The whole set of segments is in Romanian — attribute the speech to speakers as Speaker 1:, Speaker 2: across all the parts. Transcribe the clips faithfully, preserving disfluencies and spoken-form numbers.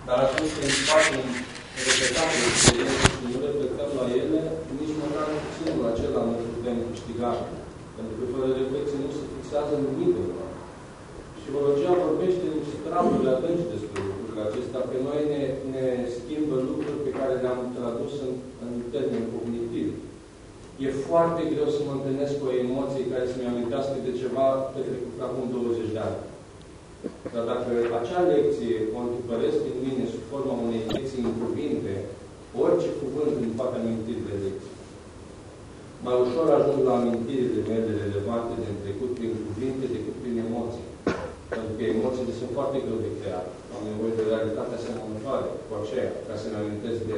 Speaker 1: Dar atunci când facem repetate experiențe și nu reflectăm la ele, nici măcar puținul acela nu putem câștiga. Pentru că fără reflexie nu se fixează nimic în noi. Psihologia vorbește în stramuri adânci despre lucrurile acestea, pe noi ne, ne schimbă lucruri pe care le-am tradus în, în termeni cognitivi. E foarte greu să mă întâlnesc cu o emoție care să-mi amintească de ceva petrecut acum douăzeci de ani. Dar dacă acea lecție o întipăresc în mine sub forma unei lecții în cuvinte, orice cuvânt îmi poate aminti de lecții. Mai ușor ajung la amintirile mele relevante din trecut prin cuvinte decât prin emoții. Pentru că emoțiile sunt foarte greu de creat. Am nevoie de realitatea asemănătoare cu aceea, ca să ne amintesc de.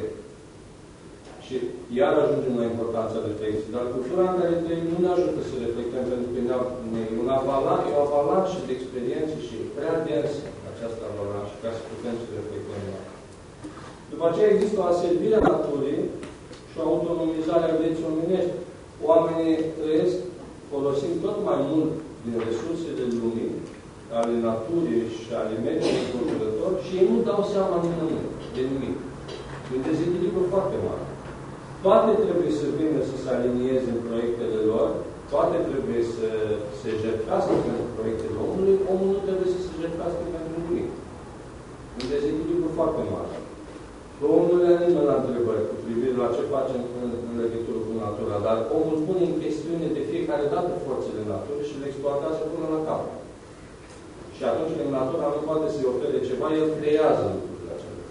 Speaker 1: Și iar ajungem la importanța reflexiei. Dar cultura în care trăim nu ne ajută să reflectăm, pentru că ne e un avalanșă, o avalanșă de experiențe și prea densă această avalanșă, ca să putem să reflectăm la. După aceea există o aservire a naturii și o autonomizare a vieții omenești. Oamenii trăiesc folosind tot mai mult din resursele lumii, ale naturii și ale mediului înconjurător și ei nu dau seama nimănui de nimic. E un dezechilibru foarte mare. Toate trebuie să vină să se alinieze în proiectele lor, toate trebuie să se jertfească pentru proiectele omului, omul nu trebuie să se jertfească pentru nimic. Un dezechilibru foarte mare. Omul nu le-a nimeni la întrebări cu privire la ce facem în, în legătură cu natura, dar omul pune în chestiune de fiecare dată forțele naturii și le exploatează până la capăt. Și atunci când natura nu poate să-i ofere ceva, el creează lucrurile acelea.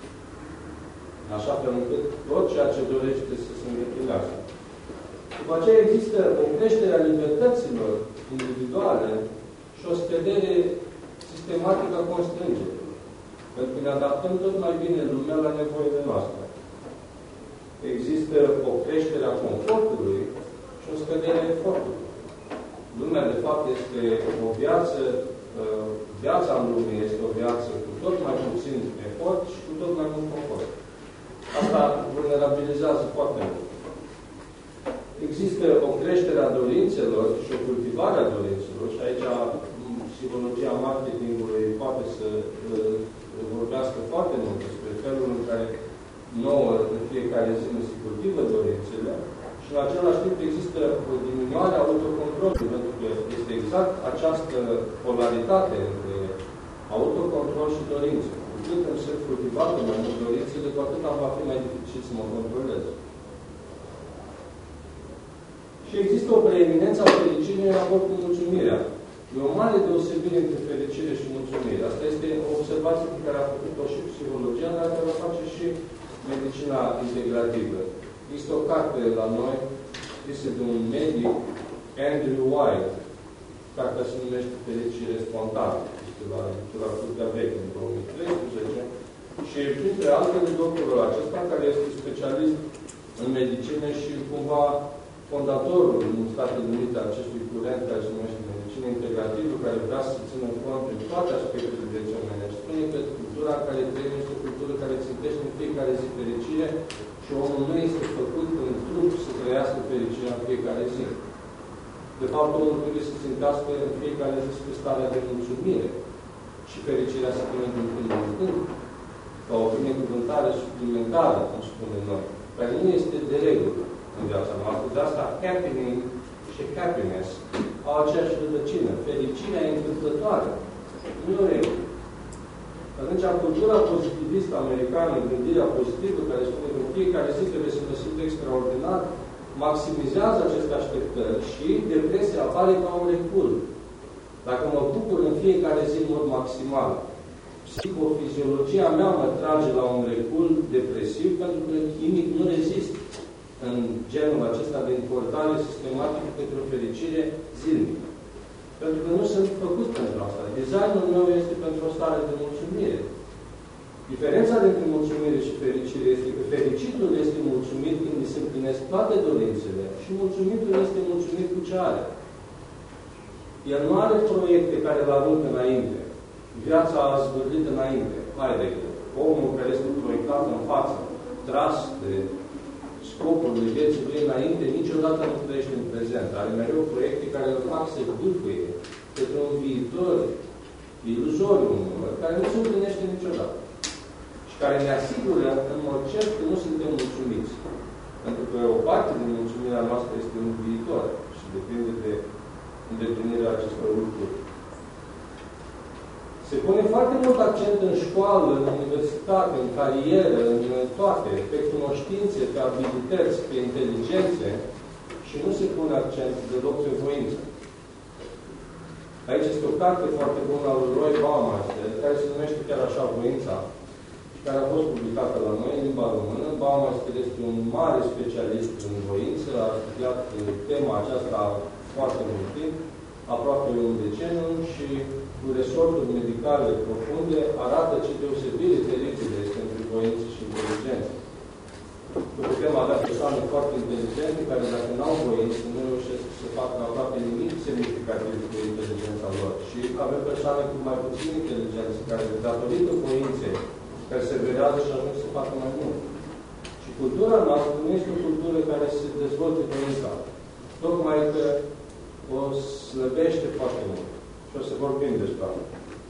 Speaker 1: Așa fel încât tot ceea ce dorește să se îndeplinească. După aceea există o creștere a libertăților individuale și o scădere sistematică a constrângerilor. Pentru că ne adaptăm tot mai bine lumea la nevoile noastre. Există o creștere a confortului și o scădere a efortului. Lumea, de fapt, este o viață Viața în lume este o viață cu tot mai puțin efort și cu tot mai mult confort. Asta vulnerabilizează foarte mult. Există o creștere a dorințelor și o cultivare a dorințelor și aici psihologia marketingului poate să vorbească foarte mult despre felul în care nouă în fiecare zi nu se cultivă dorințele și în același timp există o diminuare a autocontrolului, pentru că este exact această polaritate între autocontrol și dorință. Cu cât îmi sunt cultivate mai mult dorințele, cu atât am va fi mai dificil să mă controlez. Și există o preeminență a fericirii în raport cu mulțumirea. E o mare deosebire între fericire și mulțumire. Asta este o observație pe care a făcut-o și psihologia, dar care o face și medicina integrativă. Există o carte la noi, scrisă de un medic, Andrew White, cartea se numește Fericire spontană. Este la lectura Curtea Veche, în două mii treisprezece. Și printre altele, doctorul acesta, care este specialist în medicină și cumva fondatorul în Statele Unite a acestui curent care se numește medicină integrativă, care vrea să țină cont de toate aspectele vieții omenești. Spune că cultura în care trăim este o cultură care țintește în fiecare zi fericire și omul nu este făcut în trup să trăiască fericirea în fiecare zi. De fapt, omul trebuie să țintească în fiecare zi spre starea de mulțumire și fericirea să pune din când în când, ca o binecuvântare suplimentară, cum spunem noi, care nu este de regulă în viața noastră. De asta, happening și happiness au aceeași rădăcină. Fericirea e întâmplătoare. Nu e o regulă. Atunci, cultura pozitivistă americană, gândirea pozitivă, care spune că în fiecare zi trebuie să mă simt extraordinar, maximizează aceste așteptări și depresia apare ca un recul. Dacă mă bucur în fiecare zi în mod maximal, psihofiziologia mea mă trage la un recul depresiv pentru că chimic nu rezist în genul acesta de importare sistematică pentru o fericire zilnică. Pentru că nu sunt făcut pentru asta. Designul meu este pentru o stare de mulțumire. Diferența dintre mulțumire și fericire este că fericitul este mulțumit când îi se împlinesc toate dorințele și mulțumitul este mulțumit cu ce are. El nu are proiecte care îl aruncă înainte. Viața a zvârlit înainte. Hai de gând. Omul care este proiectat în față, tras de scopurile vieții lui înainte, niciodată nu trăiește în prezent. Are mereu proiecte care îl fac să bâlfâie către un viitor iluzoriu, care nu se împlinește niciodată. Și și care ne asigură în mod cert că nu suntem mulțumiți. Pentru că o parte din mulțumirea noastră este în viitor și depinde de îndeplinirea acestor lucruri. Se pune foarte mult accent în școală, în universitate, în carieră, în toate, pe cunoștințe, pe abilități, pe inteligențe și nu se pune accent deloc pe voință. Aici este o carte foarte bună a lui Roy Baumeister, care se numește chiar așa Voința, care a fost publicată la noi în limba română. Baumeister este un mare specialist în voință, a studiat tema aceasta foarte mult timp, aproape un deceniu, și cu resorturi medicale profunde arată ce deosebire teribilă este între voință și inteligență. Putem avea persoane foarte inteligente care, dacă n-au voință, nu reușesc să facă aproape nimic semnificativ cu inteligența lor. Și avem persoane cu mai puțin inteligență care, datorită voinței, perseverează și ajung să facă mai mult. Și cultura noastră nu este o cultură care se dezvolte voința. Tocmai că o slăbește foarte mult. Și o să vorbim despre asta.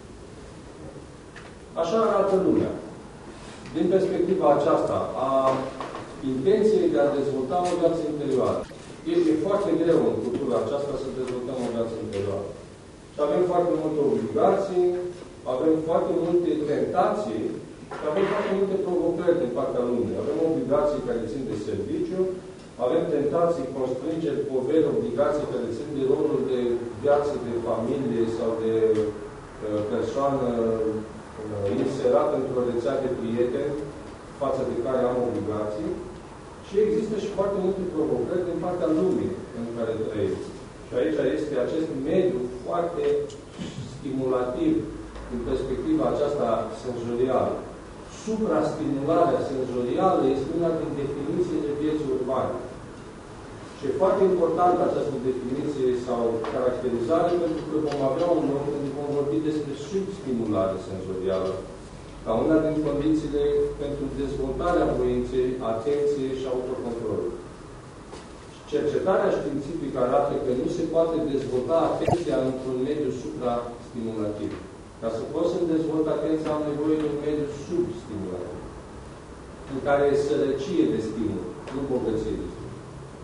Speaker 1: Așa arată lumea. Din perspectiva aceasta a intenției de a dezvolta o viață interioară. E foarte greu în cultura aceasta să dezvoltăm o viață interioară. Și avem foarte multe obligații, avem foarte multe tentații și avem foarte multe provocări din partea lumii. Avem obligații care țin de serviciu, avem tentații, constrângeri, poveri, obligații care țin de rolul de viață, de familie sau de uh, persoană uh, inserată într-o rețea de prieteni față de care am obligații. Și există și foarte multe provocări din partea lumii în care trăim. Și aici este acest mediu foarte stimulativ din perspectiva aceasta senzorială. Suprastimularea senzorială este una din definițiile vieții urbane. Și e foarte importantă această definiție sau caracterizare, pentru că vom avea un loc când vom vorbi despre substimulare senzorială, ca una din condițiile pentru dezvoltarea voinței, atenției și autocontrolului. Cercetarea științifică arată că nu se poate dezvolta atenția într-un mediu suprastimulativ. Ca să pot să-mi dezvolt atenția, am nevoie de un mediu substimulativ, în care e sărăcie de stimul, nu bogăție de stimul.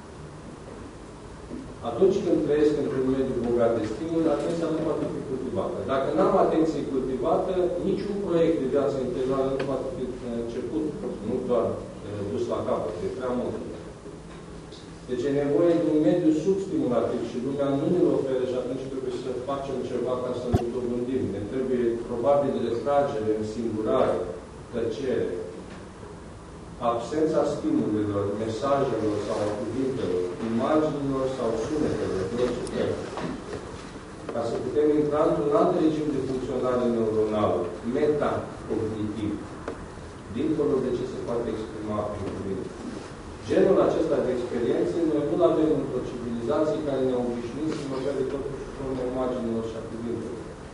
Speaker 1: Atunci când trăiesc într-un mediu bogat de stimul, atenția nu poate fi cultivată. Dacă nu am atenție cultivată, niciun proiect de viață interioară nu poate fi început, nu doar dus la capăt, e prea mult. Deci e nevoie de un mediu substimulativ și lumea nu ne-l oferă și atunci trebuie să facem ceva ca să ne dobândim. Ne trebuie probabil retragere, însingurare, tăcere, absența stimulelor, mesajelor sau cuvintelor, imaginilor sau sunetelor, de orice fel. Ca să putem intra într-un alt regim de funcționare neuronală, metacognitiv, dincolo de ce se poate exprima prin cuvinte. Genul acesta de experiențe noi nu-l avem într-o civilizație care ne-a obișnuit să ofere totuși forma imaginilor și a cuvintelor.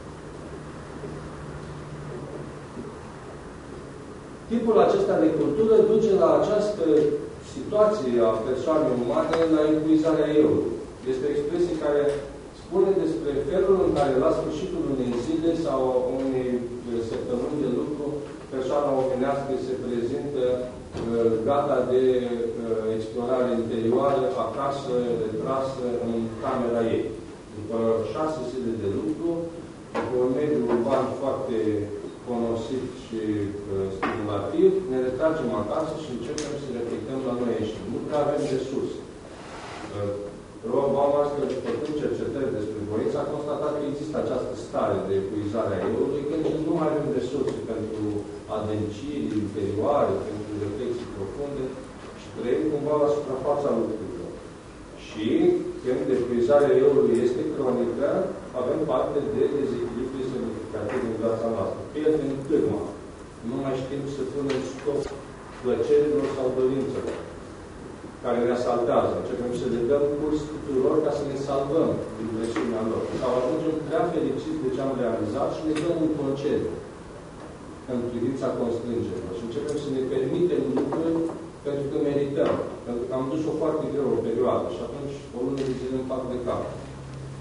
Speaker 1: Tipul acesta de cultură duce la această situație a persoanei umane, la epuizarea eu-ului. Este o expresie care spune despre felul în care la sfârșitul unei zile sau unei săptămâni de lucru persoana omenească se prezintă gata de explorare interioară, acasă, retrasă, în camera ei. După șase zile de lucru, după un mediu urban foarte cunoscut și stimulativ, ne retragem acasă și începem să reflectăm la noi și nu prea avem resurse. Rob Baumeister, făcând cercetări despre voință, a constatat că există această stare de epuizare a eu-ului, când nu mai avem resurse pentru adânciri interioare, pentru reflexii profunde și trăim cumva la suprafața lucrurilor. Și când epuizarea eu-ului este cronică, avem parte de dezechilibre semnificative în viața noastră. Pierdem cârma. Nu mai știm să punem stop plăcerilor sau dorințelor care ne asaltează. Începem să le dăm curs tuturor ca să ne salvăm din greșimea lor. Sau ajungem prea fericiți de ce am realizat și ne dăm un concediu în privința constrângerilor. Și începem să ne permitem lucruri pentru că merităm. Pentru că am dus-o foarte greu o perioadă și atunci o lună de zile îmi fac de cap.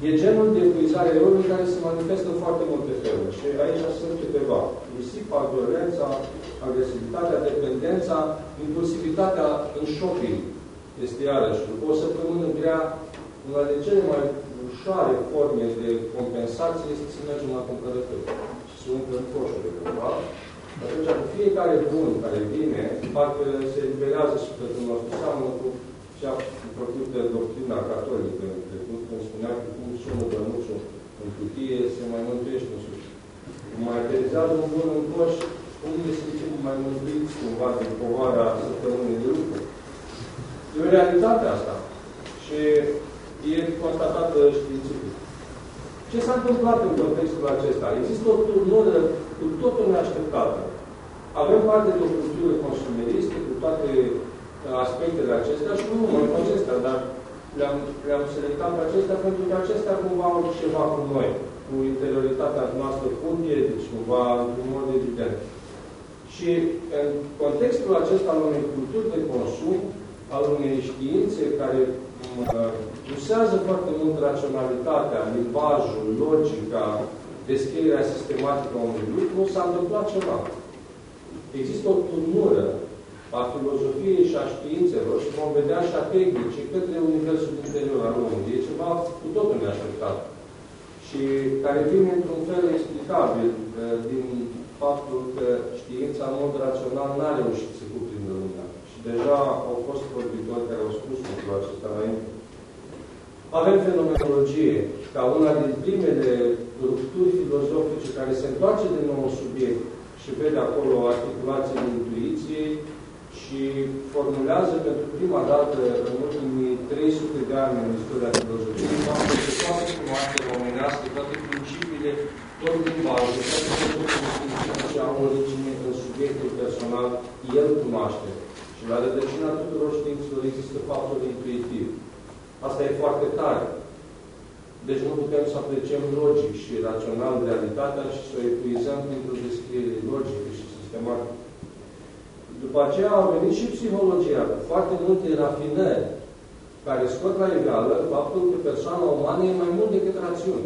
Speaker 1: E genul de epuizare a eului care se manifestă în foarte multe feluri. Și aici sunt câteva. Risipa, violența, agresivitatea, dependența, impulsivitatea în shopping. Este iarăși. După o săptămână grea, una de cele mai ușoare forme de compensație este să mergem la cumpărături. Și să umplem coșurile cumva. Atunci, cu fiecare bun care vine, parcă se eliberează sufletul nostru. Seamănă cu ce a făcut doctrina catolică în trecut, când spunea că cum sună bănuțul în cutie, se mai mântuiește în sus. Cum mai aterizează un bun în coș, cum ne simțim mai mântuiți cumva din povara săptămânii de lucru. E o realitate asta. Și e constatată științific. Ce s-a întâmplat în contextul acesta? Există o turnură cu totul neașteptată. Avem parte de o cultură consumeristă cu toate aspectele acestea și nu numai cu acestea, dar le-am le selectat pe acestea pentru că acestea cumva au ceva cu noi, cu interioritatea noastră puntie, deci cumva în mod evident. Și în contextul acesta al unei culturi de consum, al unei științe care usează foarte mult raționalitatea, limbajul, logica, descrierea sistematică a unui lucru, s-a întâmplat ceva. Există o turnură a filozofiei și a științelor și vom vedea și a tehnicii către universul interior al omului. E ceva cu totul neașteptat. Și care vine într-un fel explicabil din faptul că știința în mod rațional n-a reușit să cuprindă lumea. Și deja au fost vorbitori care au spus lucrul acesta înainte. Avem fenomenologie, ca una din primele rupturi filozofice care se întoarce din nou în subiect și vede acolo articulațiile intuiției și formulează pentru prima dată în ultimii trei sute de ani în istoria filozofiei faptul că toate cunoașterea omenească, toate principiile, tot limbajul, toate cunoașterea ce au origine în subiectul personal, el cunoaște. Și la rădăcina tuturor științelor există faptul intuitiv. Asta e foarte tare. Deci nu putem să apreciem logic și rațional realitatea și să o epuizăm printr-o descriere logică și sistematică. După aceea au venit și psihologia, cu foarte multe rafinări, care scot la egală faptul că persoana umană e mai mult decât rațiune.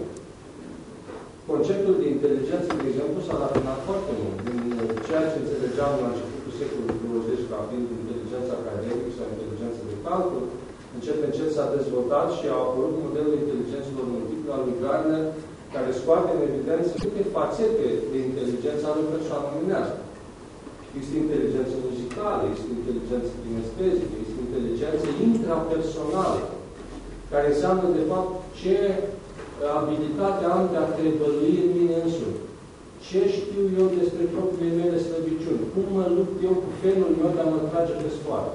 Speaker 1: Conceptul de inteligență, de exemplu, s-a rafinat foarte mult. Din ceea ce înțelegeam la începutul secolului douăzeci ca fiind inteligența academică sau inteligența de calcul, încet, încet s-a dezvoltat și a apărut modelul inteligențelor multiple al lui Gardner, care scoate în evidență câte fațete de inteligență ale unei persoane omenească. Este inteligență muzicală, este inteligență kinestezică, este inteligență intrapersonală, care înseamnă, de fapt, ce abilitate am de a trebălui în mine însumi. Ce știu eu despre propriile mele slăbiciuni? Cum mă lupt eu cu felul meu de a mă trage pe sfoară?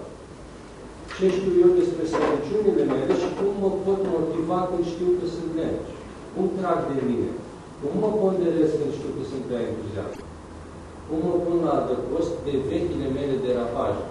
Speaker 1: Ce știu eu despre slăbiciunile mele și cum mă pot motiva când știu că sunt legi? Cum trag de mine? Cum mă ponderez când știu că sunt prea entuziast? Cum mă pun la adăpost de vechile mele derapaje?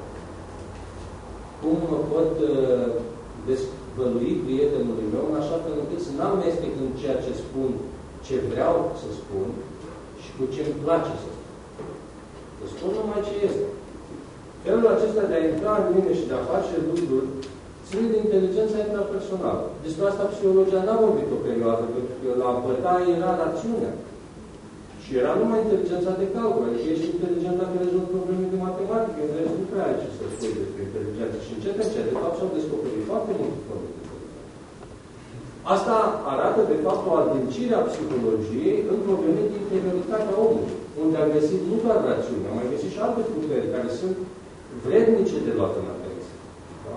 Speaker 1: Cum mă pot uh, dezvălui prietenului meu în așa fel încât să n-amestec în ceea ce spun ce vreau să spun și cu ce îmi place să spun. Să spun numai ce este. Felul acesta de a intra în mine și de a face lucruri ține de inteligența intrapersonală. Despre asta psihologia n-a vorbit o perioadă, pentru că la bătaie era rațiunea. Și era numai inteligența de calcul. Adică ești inteligența care rezolvă probleme de matematică, în rest nu prea ai ce să spui despre inteligență. Și încet, încet, de fapt, s-au descoperit foarte multe forme de inteligență. Asta arată, de fapt, o adâncire a psihologiei în probleme de interioritatea omului, unde a găsit nu doar rațiunea, am mai găsit și alte puteri care sunt vrednice de luat în atenție. Da?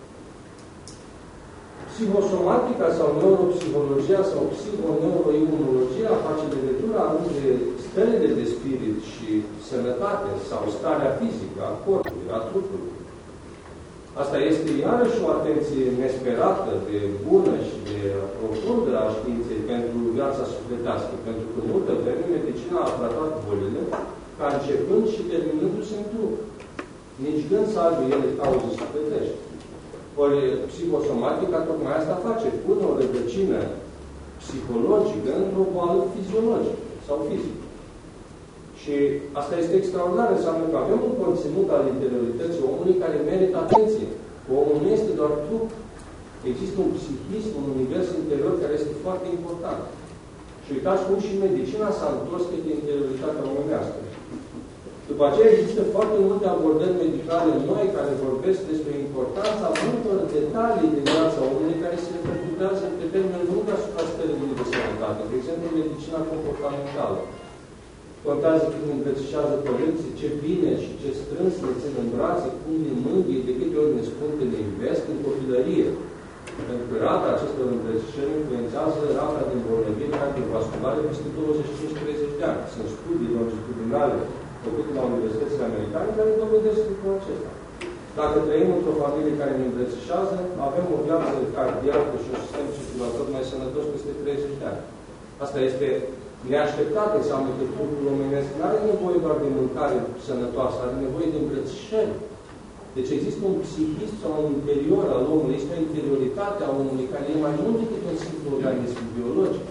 Speaker 1: Psihosomatica sau neuropsihologia sau psihoneuroimunologia face legătura între stările de spirit și sănătate sau starea fizică a corpului, a trupului. Asta este iarăși o atenție nesperată, de bună și de profundă a științei pentru viața sufletească, pentru că multă vreme medicina a tratat bolile ca începând și terminându-se în trup. Nici gând să aibă ele cauze sufletești. Ori psihosomatica tocmai asta face, pune o rădăcină psihologică într-o boală fiziologică sau fizică. Și asta este extraordinar, înseamnă că avem un conținut al interiorității omului care merită atenție. Omul nu este doar trup, Există un psihism, un univers interior care este foarte important. Și uitați cum și medicina s-a întors către interioritatea omenească. După aceea există foarte multe abordări medicale noi care vorbesc despre importanța multor detalii din viața omului care se repercutează pe termen lung asupra stării de sănătate. De exemplu, medicina comportamentală. Contează cum îmbrățișează părinții, ce bine și ce strâns ne țin în brațe, cum ne mângâie, de câte ori ne spun că ne iubesc în copilărie. Pentru că rata acestor îmbrățișări influențează rata de îmbolnăvire cardiovasculare peste douăzeci și cinci treizeci de ani. Sunt studii longitudinale făcute la universitățile americane care dovedesc lucrul acesta. Dacă trăim într-o familie care ne îmbrățișează, avem o viață cardiacă și un sistem circulator mai sănătos peste treizeci de ani. Asta este neașteptat, înseamnă că trupul omenesc nu are nevoie doar de mâncare sănătoasă, are nevoie de îmbrățișări. Deci există un psihism sau un interior al omului, este o interioritate a omului care e mai mult decât un simplu organism biologic.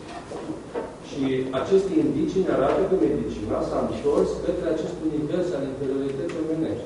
Speaker 1: Și aceste indicii ne arată că medicina s-a întors către acest univers al interiorității omenești.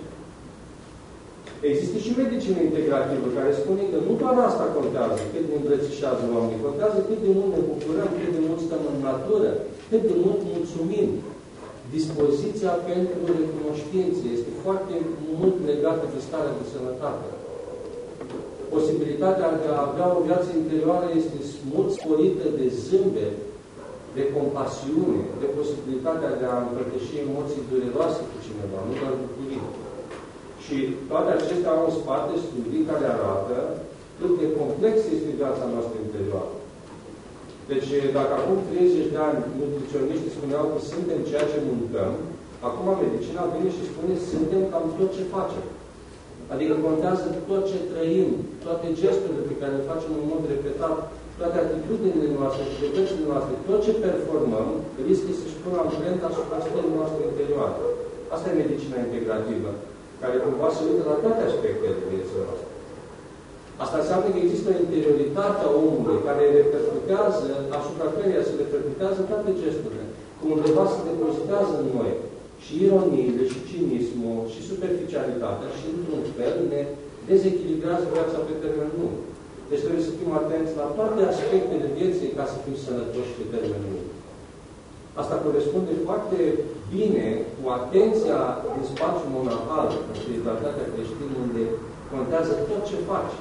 Speaker 1: Există și medicină integrativă care spune că nu doar asta contează, cât de îmbrățișează oamenii, contează cât de mult ne bucurăm, cât de mult stăm în natură, cât de mult mulțumim. Dispoziția pentru recunoștință este foarte mult legată de starea de sănătate. Posibilitatea de a avea o viață interioară este mult sporită de zâmbet, de compasiune, de posibilitatea de a împărtăși emoții dureroase cu cineva, nu doar bucurii. Și toate acestea au în spate studii care arată cât de complexă este viața noastră interioară. Deci, dacă acum treizeci de ani nutriționiștii spuneau că suntem ceea ce mâncăm, acum medicina vine și spune suntem cam tot ce facem. Adică contează tot ce trăim, toate gesturile pe care le facem în mod repetat, toate atitudinile noastre, activitățile noastre, tot ce performăm, riscă să-și pună amprenta asupra stării noastre interioare. Asta e medicina integrativă, care cumva se uită la toate aspectele vieții noastre. Asta înseamnă că există o interioritate a omului care repercutează, asupra căreia se repercutează toate gesturile. Cum undeva se depozitează în noi și ironiile, și cinismul, și superficialitatea, și într-un fel ne dezechilibrează viața pe termen lung. Deci trebuie să fim atenți la toate aspectele vieții ca să fim sănătoși pe termen lung. Asta corespunde foarte bine cu atenția din spațiul monahal, în spiritualitatea creștină, unde contează tot ce faci.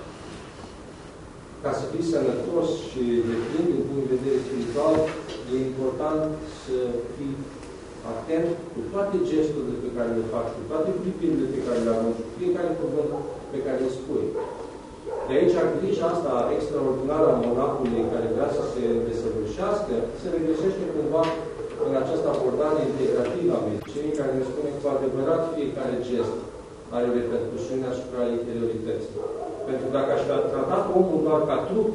Speaker 1: Ca să fii sănătos și de plin din punct de vedere spiritual, e important să fii atent cu toate gesturile pe care le faci, cu toate privirile pe care le arunci, cu fiecare cuvânt pe care le spui. De aici, grija asta extraordinară a monahului care vrea să se desăvârșească, se regăsește cumva în această abordare integrativă a medicinii, care ne spune cu adevărat fiecare gest are repercusiune asupra interiorității. Pentru că dacă aș fi tratat omul doar ca trup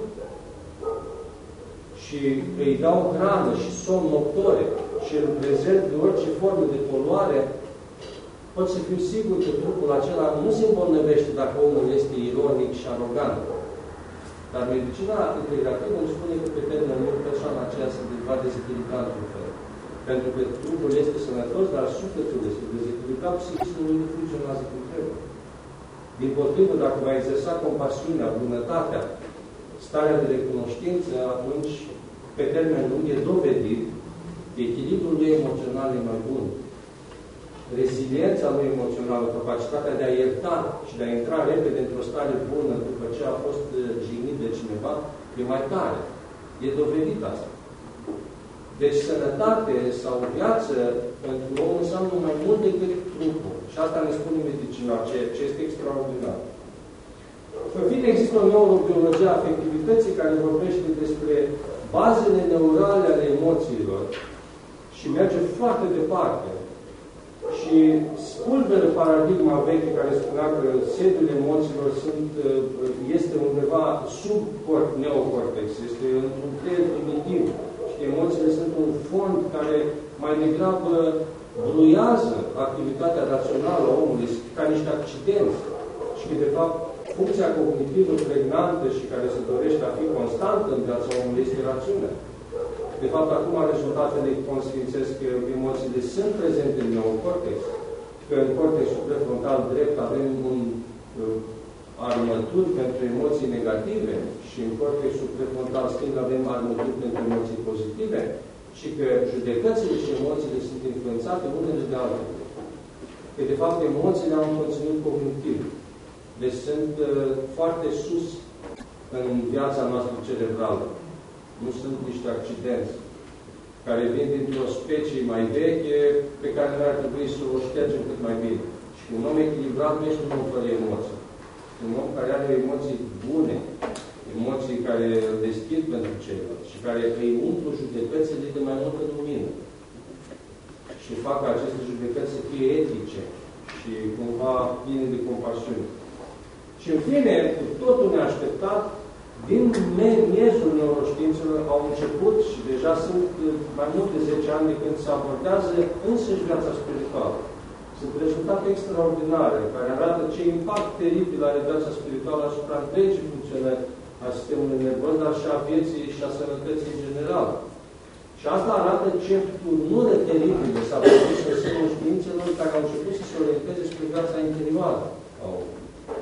Speaker 1: și îi dau hrană și somn noctore și îl prezent de orice formă de poluare, pot să fiu sigur că trupul acela nu se îmbolnăvește dacă omul este ironic și arogant. Dar medicina integrativă îmi spune că pe termen lung persoana aceea se va dezechilibra într-un fel. Pentru că trupul este sănătos, dar sufletul este dezechilibrat, psihismul nu funcționează cum trebuie. Din potrivă, dacă va exersa compasiunea, bunătatea, starea de recunoștință, atunci, pe termen lung, e dovedit că echilibrul lui emoțional e mai bun. Reziliența lui emoțională, capacitatea de a ierta și de a intra repede într-o stare bună după ce a fost jignit de cineva, e mai tare. E dovedit asta. Deci sănătate sau viață pentru om înseamnă mai mult decât trupul. Și asta ne spune medicina, ce, ce este extraordinar. În fine, există o neurobiologie a afectivității care vorbește despre bazele neurale ale emoțiilor și merge foarte departe. Și spulberă paradigma veche care spunea că sediul emoțiilor sunt, este undeva sub neocortex, este într-un creier primitiv. Și emoțiile sunt un fond care mai degrabă bruiază activitatea rațională a omului ca niște accidenți. Și de fapt, funcția cognitivă pregnantă și care se dorește a fi constantă în viața omului este rațiunea. De fapt, acum rezultatele consfințesc că emoțiile sunt prezente în neocortex, că în cortexul prefrontal drept avem un uh, armături pentru emoții negative și în cortexul prefrontal stâng avem armături pentru emoții pozitive și că judecățile și emoțiile sunt influențate unele de altele. Că, de fapt, emoțiile au un conținut cognitiv. Deci sunt uh, foarte sus în viața noastră cerebrală. Nu sunt niște accidenți care vin dintr-o specie mai veche pe care noi ar trebui să o ștergem cât mai bine. Și un om echilibrat nu este un om fără emoții. Un om care are emoții bune, emoții care îl deschid pentru ceilalți și care îi umplu judecățile de mai multă lumină. Și fac ca aceste judecăți să fie etice și cumva pline de compasiune. Și în fine, cu totul neașteptat, din miezul neuroștiințelor au început și deja sunt mai mult de zece ani de când se abordează însăși viața spirituală. Sunt rezultate extraordinare care arată ce impact teribil are viața spirituală asupra întregii funcționări a sistemului nervos, dar și a vieții și a sănătății în general. Și asta arată ce turnură teribilă s-a produs în sânul științelor care au început să se orienteze spre viața interioară a omului.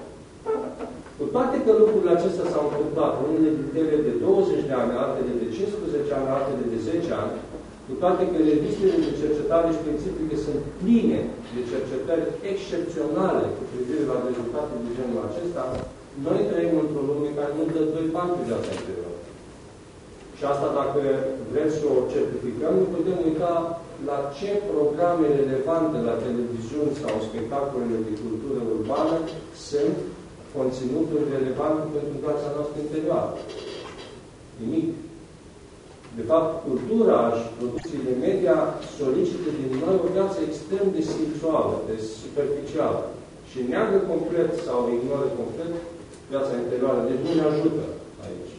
Speaker 1: Cu toate că lucrurile acestea s-au întâmplat, unele dintre ele de douăzeci de ani, altele de cincisprezece ani, altele de zece ani, cu toate că revistele de cercetare științifică sunt pline de cercetări excepționale cu privire la rezultate de genul acesta, noi trăim într-o lume care nu dă doi bani pe viața interioară. Și asta, dacă vrem să o certificăm, nu putem uita la ce programe relevante la televiziuni sau spectacolele de cultură urbană sunt conținuturi relevante pentru viața noastră interioară. Nimic. De fapt, cultura și producțiile media solicită din noi o viață extrem de sensuală, de superficială. Și neagă complet sau ignoră complet viața interioară. Deci nu ne ajută aici.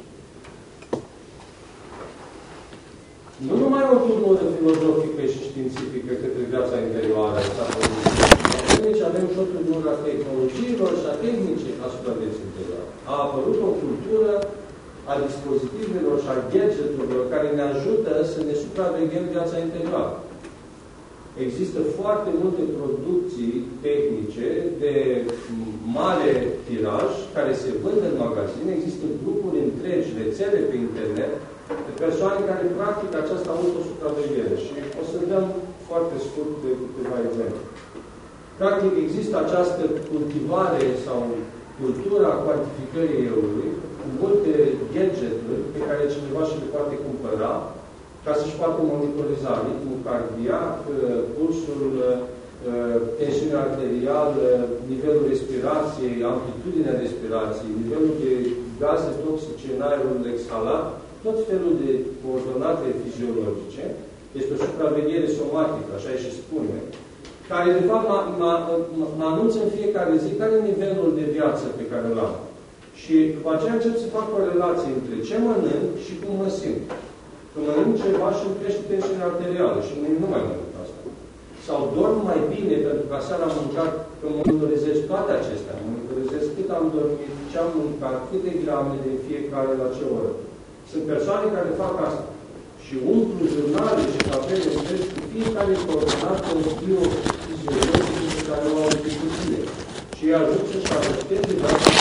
Speaker 1: Nu numai o turnură filozofică și științifică către viața interioară s-a produs. Aici avem și o turnură a tehnologiilor și a tehnicii asupra vieții interioare. A apărut o cultură a dispozitivelor și a gadgeturilor care ne ajută să ne supraveghem viața interioară. Există foarte multe producții tehnice de mare tiraj care se vând în magazine. Există grupuri întregi, rețele pe internet de persoane care practică această autosupraveghere. Și o să dăm foarte scurt de câteva exemple. Practic există această cultivare sau cultura cuantificării eului cu multe gadgeturi pe care cineva și le poate cumpăra ca să-și poată monitoriza ritmul cardiac, pulsul, tensiunea arterială, nivelul respirației, amplitudinea respirației, nivelul de gaze toxice în aerul exhalat, tot felul de coordonate fiziologice. Este o supraveghere somatică, așa și spune, care de fapt mă anunță în fiecare zi care e nivelul de viață pe care îl am. Și după aceea încep să fac o relație între ce mănânc și cum mă simt. Când mănânc ceva și îmi crește tensiunea arterială și nu mai mănânc asta. Sau dorm mai bine pentru că seara am mâncat, că monitorizez toate acestea. Monitorizez cât am dormit, ce am mâncat, câte grame de fiecare la ce oră. Sunt persoane care fac asta. Și umplu jurnale și tabele întregi cu fiecare coordonată în biofiziologică pe care o au în discuție. Și îi ajut să-și ajusteze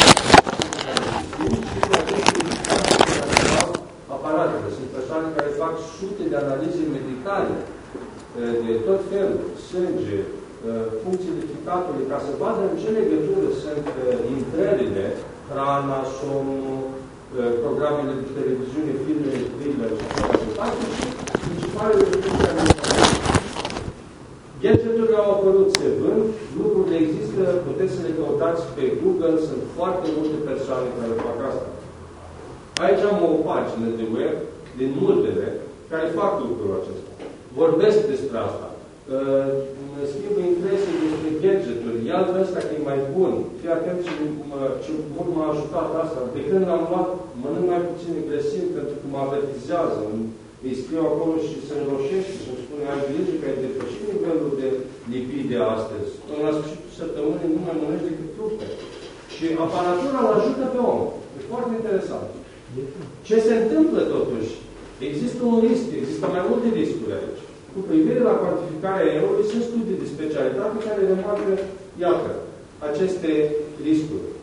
Speaker 1: aparatele. Sunt persoane care fac sute de analize medicale de tot felul, sânge, funcții de fitatului, ca să vadă în ce legătură sunt intrările, hrana, somnul, programele de televiziune, filmele, thriller și așa mai departe și principalele lucruri care gadgeturile au apărut, se vând, lucrurile există, puteți să le căutați pe Google, sunt foarte multe persoane care fac asta. Aici am o pagină de web, din multele, care fac lucrul acesta. Vorbesc despre asta. Schimbă impresii despre gadgeturi. Ia-l ăsta că e mai bun. Fii atent ce, ce mult m-a ajutat asta. De când l-am luat, mănânc mai puțin grăsimi pentru că mă avertizează. Îi scriu acolo și se înroșește și îmi spune, ai grijă că ai depășit nivelul de lipide astăzi. Până la sfârșitul săptămânii nu mai mănânci decât fructe. Și aparatura îl ajută pe om. E foarte interesant. Ce se întâmplă totuși? Există un risc, există mai multe riscuri aici. Cu privire la cuantificarea eului, sunt studii de specialitate care remarcă, iată, aceste riscuri.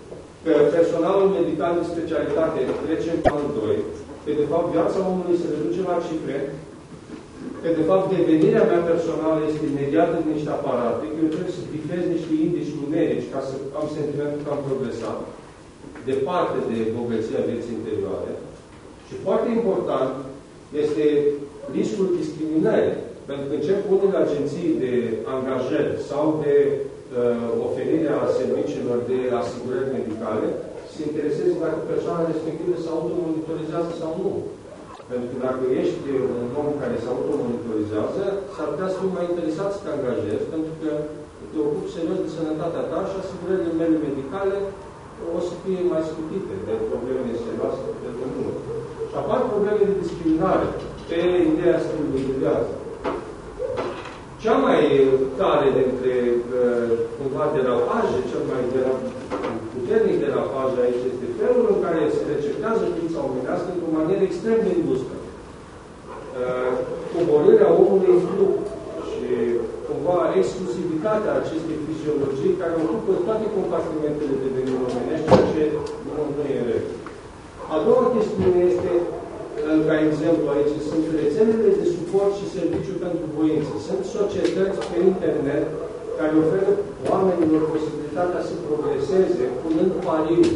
Speaker 1: că personalul medical de specialitate trece în planul doi, că de fapt viața omului se reduce la cifre, că de fapt devenirea mea personală este mediată de niște aparate, că eu trebuie să bifez niște indici numerici ca să am sentimentul că am progresat, departe de bogăția vieții interioare. Și foarte important este riscul discriminării. Pentru că încep unele agenții de angajări sau de uh, oferirea serviciilor de asigurări medicale se interesează dacă persoana respectivă se automonitorizează sau nu. Pentru că dacă ești un om care se automonitorizează, s-ar putea să fii mai interesat să te angajezi, pentru că te ocupi serios de sănătatea ta și asigurările mele medicale o să fie mai scutite de probleme serioase de mult. Și apar probleme de discriminare pe ideea stilului de viață. Cea mai tare dintre uh, cumva derapaje, cel mai puternic derapaj aici este felul în care se receptează ființa omenească într-o manieră extrem de indusă. Uh, coborârea omului în grup și cumva exclusivitatea acestei fiziologii care ocupă toate compartimentele devenirii omenești, ceea ce nu, nu e în regulă. A doua chestiune este, ca exemplu aici, sunt rețelele de suport și serviciu pentru voință. Sunt societăți pe internet care oferă oamenilor posibilitatea să progreseze punând pariu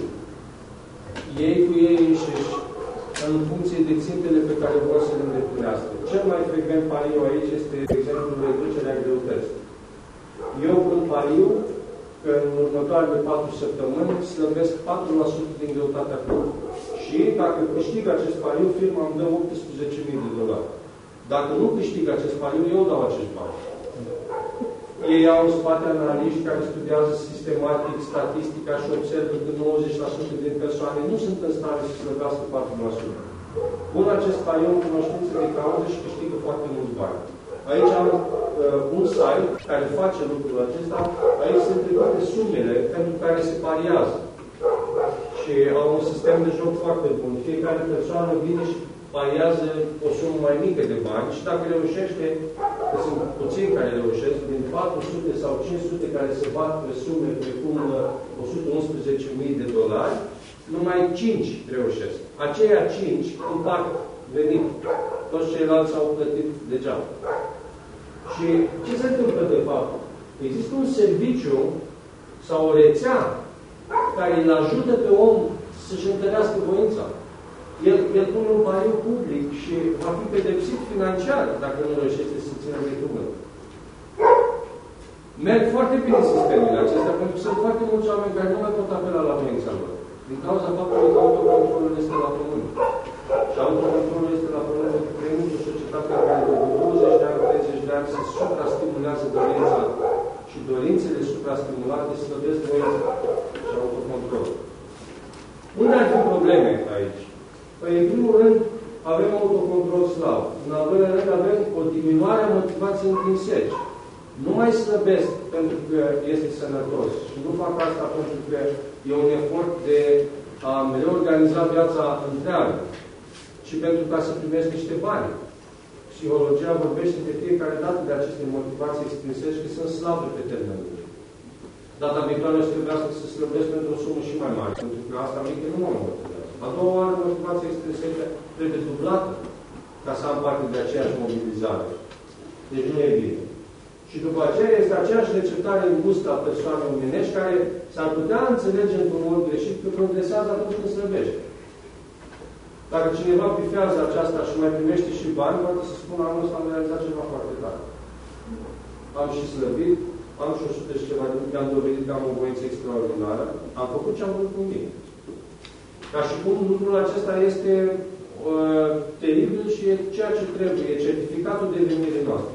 Speaker 1: ei cu ei înșiși în funcție de țintele pe care vor să le îndeplinească. Cel mai frecvent pariu aici este, de exemplu, reducerea greutății. Eu pun pariu că în următoarele patru săptămâni slăbesc patru la sută din greutatea corpului. Și dacă câștig acest pariu, firma îmi dă optsprezece mii de dolari. Dacă nu câștig acest pariu, eu dau acești bani. Ei au în spate analiști care studiază sistematic, statistica și observă că nouăzeci la sută din persoane nu sunt în stare să slăbească patru la sută. Pun acest pariu în cunoștință de cauză și câștigă foarte mulți bani. Aici am uh, un site care face lucrul acesta. Aici sunt toate sumele pentru care se pariază. Și au un sistem de joc foarte bun. Fiecare persoană vine și pariază o sumă mai mică de bani și dacă reușește, că sunt puțini care reușesc, din patru sute sau cinci sute care se bat pe sume precum o sută unsprezece mii de dolari, numai cinci reușesc. Aceia cinci împart venit. Toți ceilalți au plătit degeaba. Și ce se întâmplă de fapt? Există un serviciu sau o rețea care îl ajută pe om să-și întărească voința. El, el pune un pariu public și va fi pedepsit financiar dacă nu reușește să țină de cuvânt. Merg foarte bine sistemele acestea, pentru că sunt foarte mulți oameni care nu mai pot apela la voința lor. Din cauza faptului că autocontrolul este la pământ. Și autocontrolul este la pământ pentru că trăim într-o societate în care de douăzeci de ani, treizeci de ani se suprastimulează dorința și dorințele suprastimulate slăbesc voința și autocontrolul. Unde ar fi probleme aici? Păi, în primul rând, avem autocontrol slab. În al doilea rând, avem o diminuare a motivației intrinseci. Nu mai slăbesc pentru că este sănătos. Și nu fac asta pentru că e un efort de a-mi reorganiza viața întreagă. Și pentru ca să primesc niște bani. Psihologia vorbește de fiecare dată de aceste motivații extrinsești că sunt slabe pe termen lung. Data viitoare să trebuiască să slăbesc pentru o sumă și mai mare. Pentru că asta mică nu mă motivează. A doua oară, motivația extrinsecă trebuie dublată ca să am parte de aceeași mobilizare. Deci nu e bine. Și după aceea este aceeași receptare îngustă a persoanei omenești care s-ar putea înțelege într-un mod greșit că progresează atunci când slăbește. Dacă cineva bifează aceasta și mai primește și bani, poate să spună anul ăsta am realizat ceva foarte tare. Am și slăbit, am și o sută și ceva de mii, am dovedit că am o voință extraordinară, am făcut ce am vrut cu mine. Ca și cum lucrul acesta este uh, teribil și e ceea ce trebuie, e certificatul de venire noastră.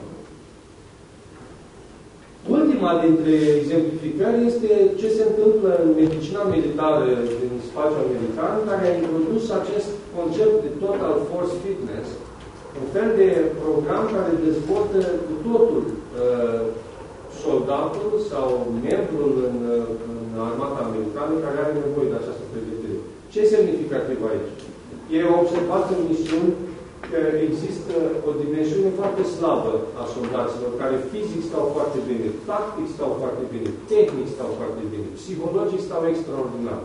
Speaker 1: Ultima dintre exemplificări este ce se întâmplă în medicina militară din spațiul american, care a introdus acest concept de Total Force Fitness, un fel de program care dezvoltă cu totul uh, soldatul sau membrul în, în armata americană care are nevoie de această pregătire. Ce e semnificativ aici? Ei au observat în misiuni că există o dimensiune foarte slabă a soldaților, care fizic stau foarte bine, tactic stau foarte bine, tehnic stau foarte bine, psihologic stau extraordinar.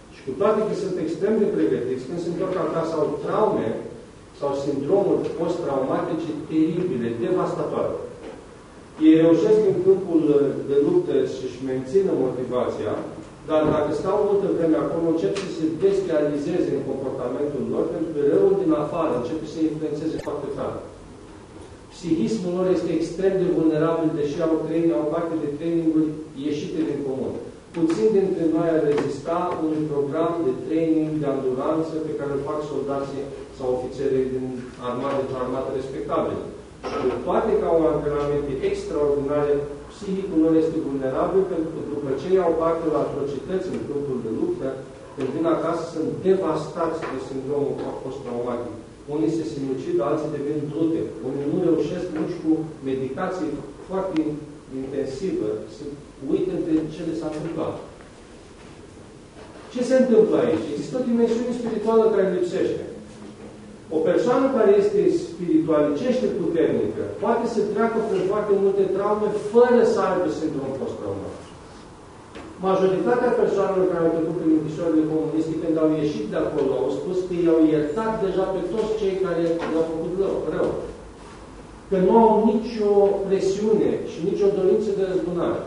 Speaker 1: Și cu toate că sunt extrem de pregătiți, când se întorc acasă au traume sau sindromuri post-traumatice teribile, devastatoare. Ei reușesc în câmpul de luptă să-și mențină motivația, dar dacă stau multă vreme acolo, încep să se bestializeze în comportamentul lor, pentru că răul din afară începe să influențeze foarte tare. Psihismul lor este extrem de vulnerabil, deși au, training, au parte de traininguri ieșite din comun. Puțin dintre noi ar rezista unui program de training, de anduranță pe care îl fac soldații sau ofițerii din armată într-o armată respectabilă. Și cu toate că au antrenamente extraordinare, psihicul lor este vulnerabil, pentru că după ce iau parte la atrocități în câmpul de luptă, când vin acasă, sunt devastați de sindromul post-traumatic. Unii se sinucid, alții devin brute. Unii nu reușesc nici cu medicație foarte intensivă să uită de ce le s-a întâmplat. Ce se întâmplă aici? Există o dimensiune spirituală care lipsește. O persoană care este spiritualicește puternică poate să treacă prin foarte multe traume fără să aibă sindrom post-traumatic. Majoritatea persoanelor care au trecut prin închisorile comuniste, când au ieșit de acolo, au spus că i-au iertat deja pe toți cei care le-au făcut rău. Că nu au nicio presiune și nicio dorință de răzbunare.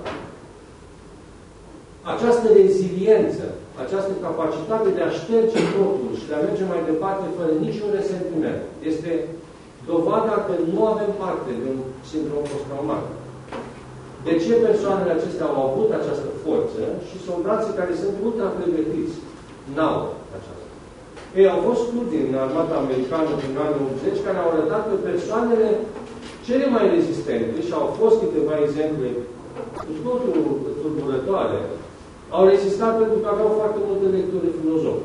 Speaker 1: Această reziliență, această capacitate de a șterge totul și de a merge mai departe fără niciun resentiment, este dovada că nu avem parte de un sindrom post-traumatic. De ce persoanele acestea au avut această forță și soldații care sunt ultra pregătiți n-au aceasta? Ei, au fost studii în armata americană din anii optzeci care au arătat că persoanele cele mai rezistente, și au fost câteva exemple cu totul tulburătoare, au rezistat pentru că aveau foarte multe lecturi filozofice.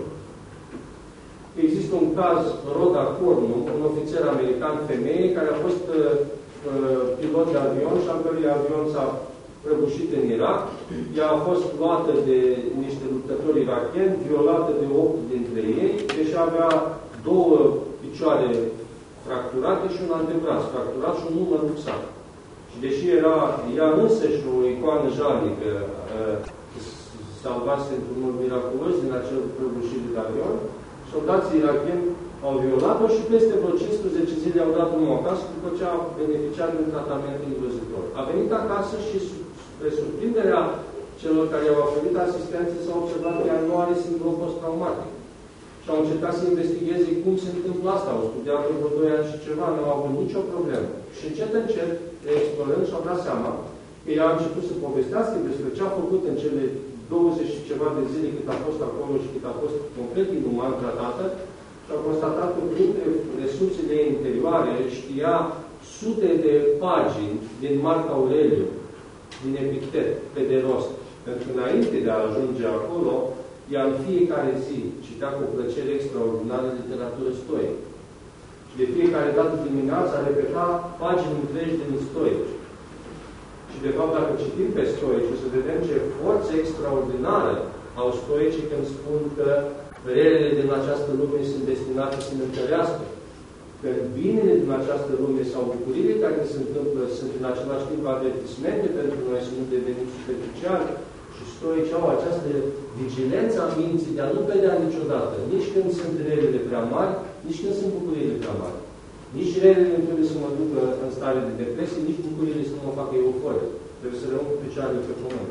Speaker 1: Există un caz, Rhoda Cornum, un ofițer american femeie, care a fost uh, pilot de avion și al cărui avion s-a prăbușit în Irak. Ea a fost luată de niște luptători irakieni, violată de opt dintre ei, deși avea două picioare fracturate și un antebras fracturat și un număr luxat. Și deși era ea însăși o icoană jalnică, uh, salvase într-un mod miraculos din acel prăbușire de avion, soldații irakieni au violat-o și peste vreo cincisprezece zile au dat drumul acasă după ce a beneficiat de un tratament îngrozitor. A venit acasă și, spre surprinderea celor care i-au oferit asistență, s-au observat că ea nu are sindrom post-traumatic. Și au încercat să investigheze cum se întâmplă asta. Au studiat vreo doi ani și ceva, nu au avut nicio problemă. Și încet, încet, explorând, și-au dat seama că ea a început să povestească despre ce a făcut în cele douăzeci și ceva de zile cât a fost acolo și cât a fost complet inuman tratată, și au constatat că printre resursele interioare știa sute de pagini din Marc Aureliu, din Epictet, pe de rost. Pentru că înainte de a ajunge acolo, ea în fiecare zi citea cu o plăcere extraordinară literatură stoică. Și de fiecare dată dimineața repeta pagini întregi din stoici. Și de fapt, dacă citim pe stoici, o să vedem ce forță extraordinară au stoicii când spun că relele din această lume sunt destinate să ne întărească. Că binele din această lume sau bucuriile care se întâmplă sunt în același timp avertismente pentru noi să nu devenim superficiali. Și stoici au această vigilență a minții de a nu vedea niciodată, nici când sunt relele prea mari, nici când sunt bucuriile prea mari. Nici relele nu trebuie să mă ducă în stare de depresie, nici bucuriile să nu mă facă euforic. Trebuie să rămân cu picioarele pe pământ.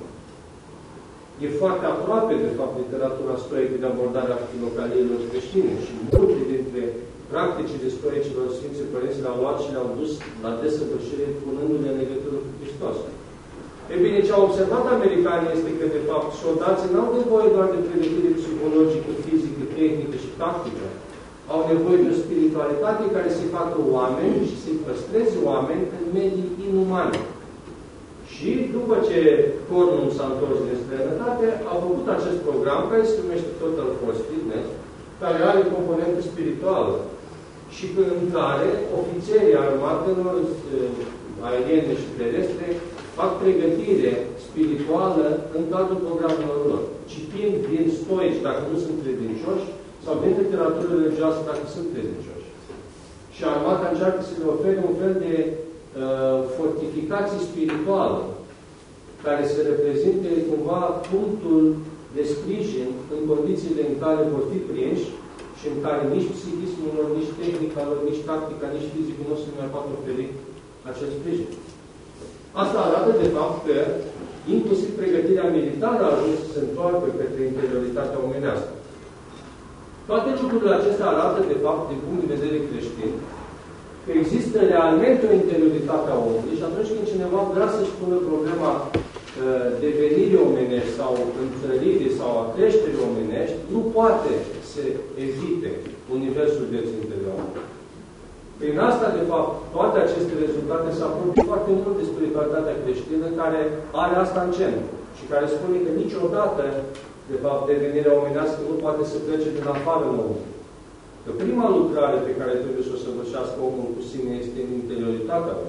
Speaker 1: E foarte aproape, de fapt, literatura stoică de abordarea filocaliilor creștine și multe dintre practicile stoicilor Sfinții Părinți le-au luat și le-au dus la desăvârșire, punându-le în legătură cu Hristos. E bine, ce au observat americanii este că, de fapt, soldații n-au nevoie doar de pregătire psihologică, fizică, tehnică și tactică. Au nevoie de o spiritualitate care să-i facă oameni și să-i păstreze oameni în medii inumane. Și după ce Cornum s-a întors din străinătate, au făcut acest program care se numește Total Force Fitness, care are componentă spirituală și în care ofițerii armatelor aeriene și terestre fac pregătire spirituală în cadrul programelor lor, citind din stoici dacă nu sunt credincioși sau din literatură religioasă dacă sunt credincioși. Și armata încearcă să le ofere un fel de uh, fortificație spirituală care să reprezinte cumva punctul de sprijin în condițiile în care vor fi prinși și în care nici psihismul lor, nici tehnica lor, nici tactica, nici fizicul nu se mai poate oferi acest sprijin. Asta arată, de fapt, că inclusiv pregătirea militară a ajuns să se întoarcă către interioritatea omenească. Toate lucrurile acestea arată, de fapt, din punct de vedere creștin, că există realmente o interioritate a omului și atunci când cineva vrea să-și pună problema uh, devenirii omenești sau întrăririi sau a creșterii omenești, nu poate să evite universul vieții interioare. Prin asta, de fapt, toate aceste rezultate se apropie foarte mult de spiritualitatea creștină, care are asta în centru și care spune că niciodată, de fapt, devenirea omenească nu poate să plece din afară în om. Că prima lucrare pe care trebuie să o săvârșească omul cu sine este în interioritatea lui.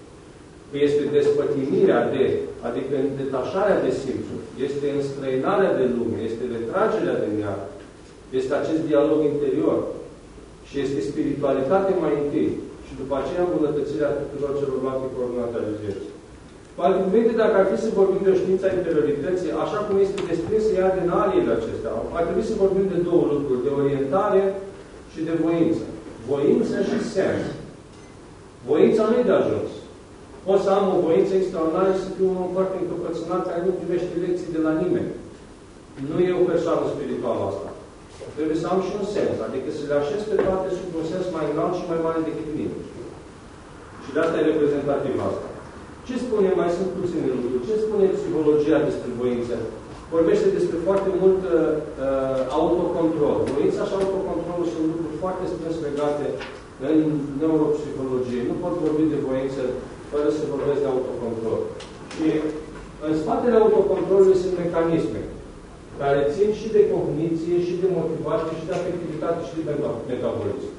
Speaker 1: Că este despătimirea de, adică detașarea de simțuri, este înstrăinarea de lume, este retragerea de ea, este acest dialog interior și este spiritualitate mai întâi și după aceea îmbunătățirea tuturor celorlalte coordonate ale vieții. Cu alte cuvinte, dacă ar fi să vorbim de știința interiorității, așa cum este desprinsă ea din ariile acestea, ar trebui să vorbim de două lucruri, de orientare și de voință. Voință și sens. Voința nu e de ajuns. Pot să am o voință extraordinară și să fiu un om foarte încăpățânat care nu primește lecții de la nimeni. Nu e o persoană spirituală asta. Trebuie să am și un sens, adică să le așez pe toate sub un sens mai înalt și mai mare decât mine. Și de asta e reprezentativ asta. Ce spune, mai sunt puține lucruri, ce spune psihologia despre voință? Vorbește despre foarte mult uh, autocontrol. Voința și autocontrolul sunt lucruri foarte strâns legate în neuropsihologie. Nu pot vorbi de voință fără să vorbesc de autocontrol. Și în spatele autocontrolului sunt mecanisme care țin și de cogniție, și de motivație, și de afectivitate, și de metabolism.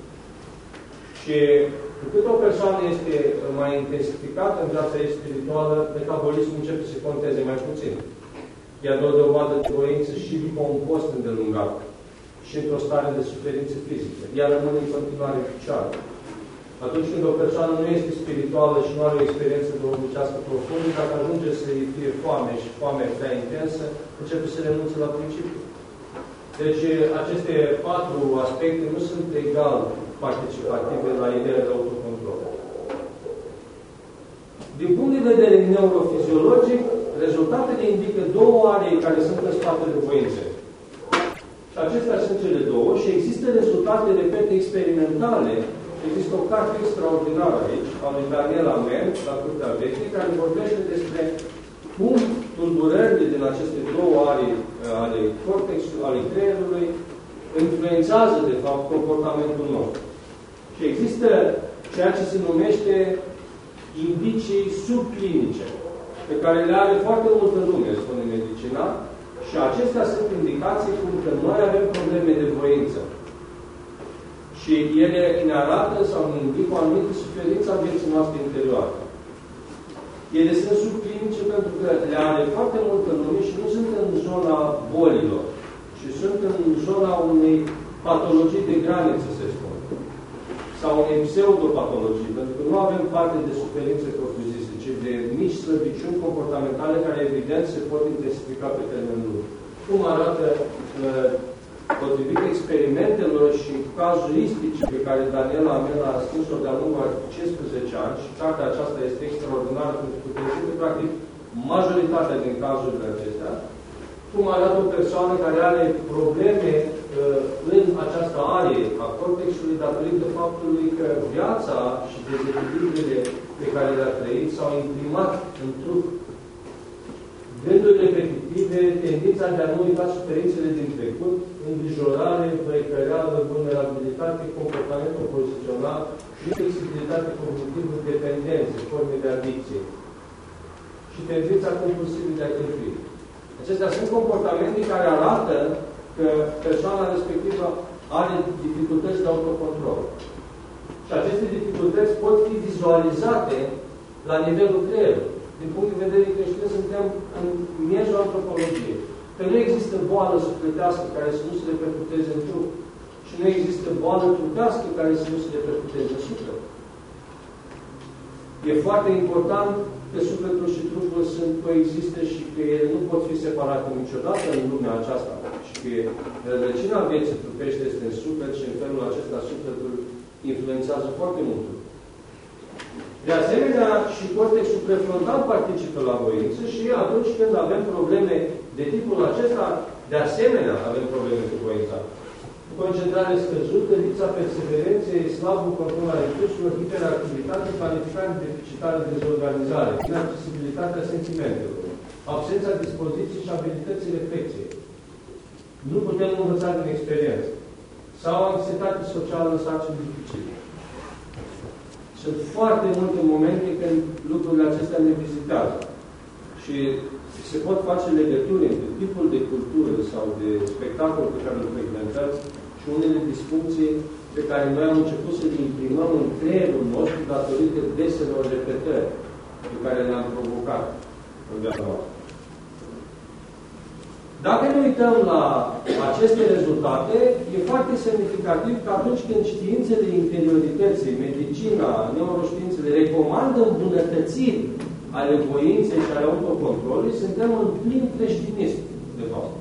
Speaker 1: Și cu cât o persoană este mai intensificată în viața ei spirituală, metabolismul începe să conteze mai puțin. Ea dă o dovadă de voință și după un post îndelungat și într-o stare de suferință fizică. Ea rămâne în continuare picioară. Atunci când o persoană nu este spirituală și nu are o experiență duhovnicească profundă, dacă ajunge să-i fie foame și foamea prea intensă, începe să renunțe la principiu. Deci aceste patru aspecte nu sunt egal participative la ideea de autocontrol. Din punct de vedere neurofiziologic, rezultatele indică două arii care sunt în spatele voinței. Și acestea sunt cele două și există rezultate, repet, experimentale. Există o carte extraordinară aici, a lui Daniel Amen, la Curtea Veche, care vorbește despre cum tulburările din aceste două arii ale cortexului, ale creierului, influențează, de fapt, comportamentul nostru. Și există ceea ce se numește indicii subclinice, pe care le are foarte multă lume, spune medicina, și acestea sunt indicații cum că noi avem probleme de voință. Și ele ne arată sau ne indică o anumită suferință a vieții noastre interioare. Ele sunt subclinice pentru că le are foarte multă lume și nu sunt în zona bolilor, ci sunt în zona unei patologii de graniță, se spune. Sau unei pseudopatologii, pentru că nu avem parte de suferințe propriu-zise, ci de mici slăbiciuni comportamentale care, evident, se pot intensifica pe termen lung. Cum arată potrivit experimentelor și cazuistici pe care Daniel Amen a scris-o de-a lungul cincisprezece ani și cartea aceasta este extraordinară pentru că prezinte practic majoritatea din cazurile acestea, cum arată o persoană care are probleme uh, în această arie a cortexului datorită faptului că viața și dezechilibrele pe care le-a trăit s-au imprimat în trup. Gânduri repetitive, tendința de a nu uita suferințele din trecut, îngrijorare, precăreală, vulnerabilitate, comportament opozițional, flexibilitate cognitivă, dependențe, forme de adicție și tendința compulsivă de a cheltui. Acestea sunt comportamente care arată că persoana respectivă are dificultăți de autocontrol. Și aceste dificultăți pot fi vizualizate la nivelul creierului. Din punct de vedere creștin, suntem în miezul antropologiei. Că nu există boală sufletească care să nu se repercuteze în trup. Și nu există boală trupească care să nu se repercuteze în suflet. E foarte important că sufletul și trupul sunt coexiste și că ele nu pot fi separate niciodată în lumea aceasta. Și că rădăcina vieții trupește este în suflet și în felul acesta sufletul influențează foarte mult. De asemenea, și cortexul prefrontal participă la voință și atunci când avem probleme de tipul acesta, de asemenea avem probleme cu voința. Concentrare scăzută, lipsa perseverenței, slabul control al impulsurilor, hiperactivitate, planificare deficitară, dezorganizare, inaccesibilitatea sentimentelor, absența dispoziției și abilității reflexiei. Nu putem învăța din experiență. Sau anxietate socială în sarcini dificile. Sunt foarte multe momente când lucrurile acestea ne vizitează. Și se pot face legături între tipul de cultură sau de spectacol pe care îl frecventăm și unele disfuncții pe care noi am început să le imprimăm în creierul nostru datorită deselor repetări pe care le-am provocat în viața noastră. Dacă ne uităm la aceste rezultate, e foarte semnificativ că atunci când științele interiorității, medicina, neuroștiințele recomandă îmbunătățiri ale voinței și ale autocontrolului, suntem în plin creștinism, de fapt.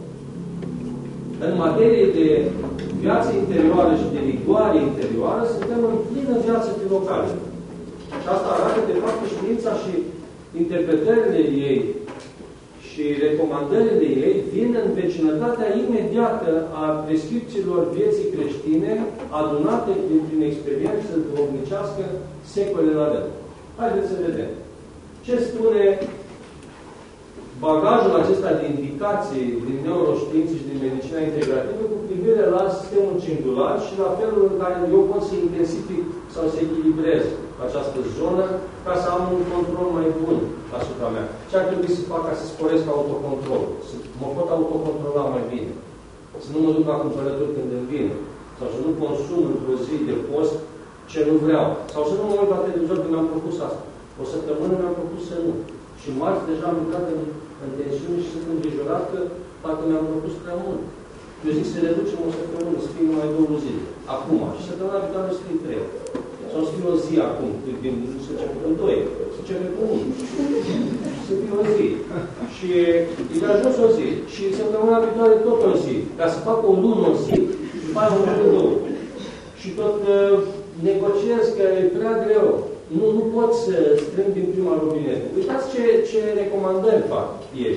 Speaker 1: În materie de viață interioară și de rigoare interioară, suntem în plină viață filocală. Și asta arată, de fapt, că știința și interpretările ei și recomandările ei vin în vecinătatea imediată a prescripțiilor vieții creștine adunate prin, prin experiență duhovnicească secole la rând. Haideți să vedem. Ce spune bagajul acesta de indicații din neuroștiință și din medicina integrativă cu privire la sistemul cingular și la felul în care eu pot să intensific sau să echilibrez această zonă ca să am un control mai bun asupra mea. Ce ar trebui să fac ca să sporesc autocontrolul? Să mă pot autocontrola mai bine. Să nu mă duc la cumpărături când îmi vine. Sau să nu consum într-o zi de post ce nu vreau. Sau să nu mă uit la televizor când mi-am propus asta. O săptămână mi-am propus să nu. Și marți deja am intrat în, în tensiune și sunt îngrijorat că parcă mi-am propus prea mult. Eu zic să reducem o săptămână, să fie numai două zile. Acum. Și săptămâna viitoare să fie trei. Sau să fie o zi acum. Să începe cu doi. Să începe cu unu. Să fie o zi. Și îi ajuns o zi. Și săptămâna viitoare tot o zi. Ca să fac o lună o zi. Și după aia o lună două. Și tot uh, negociez că e prea greu. Nu, nu pot să strâng din prima robinetă. Uitați ce, ce recomandări fac ei.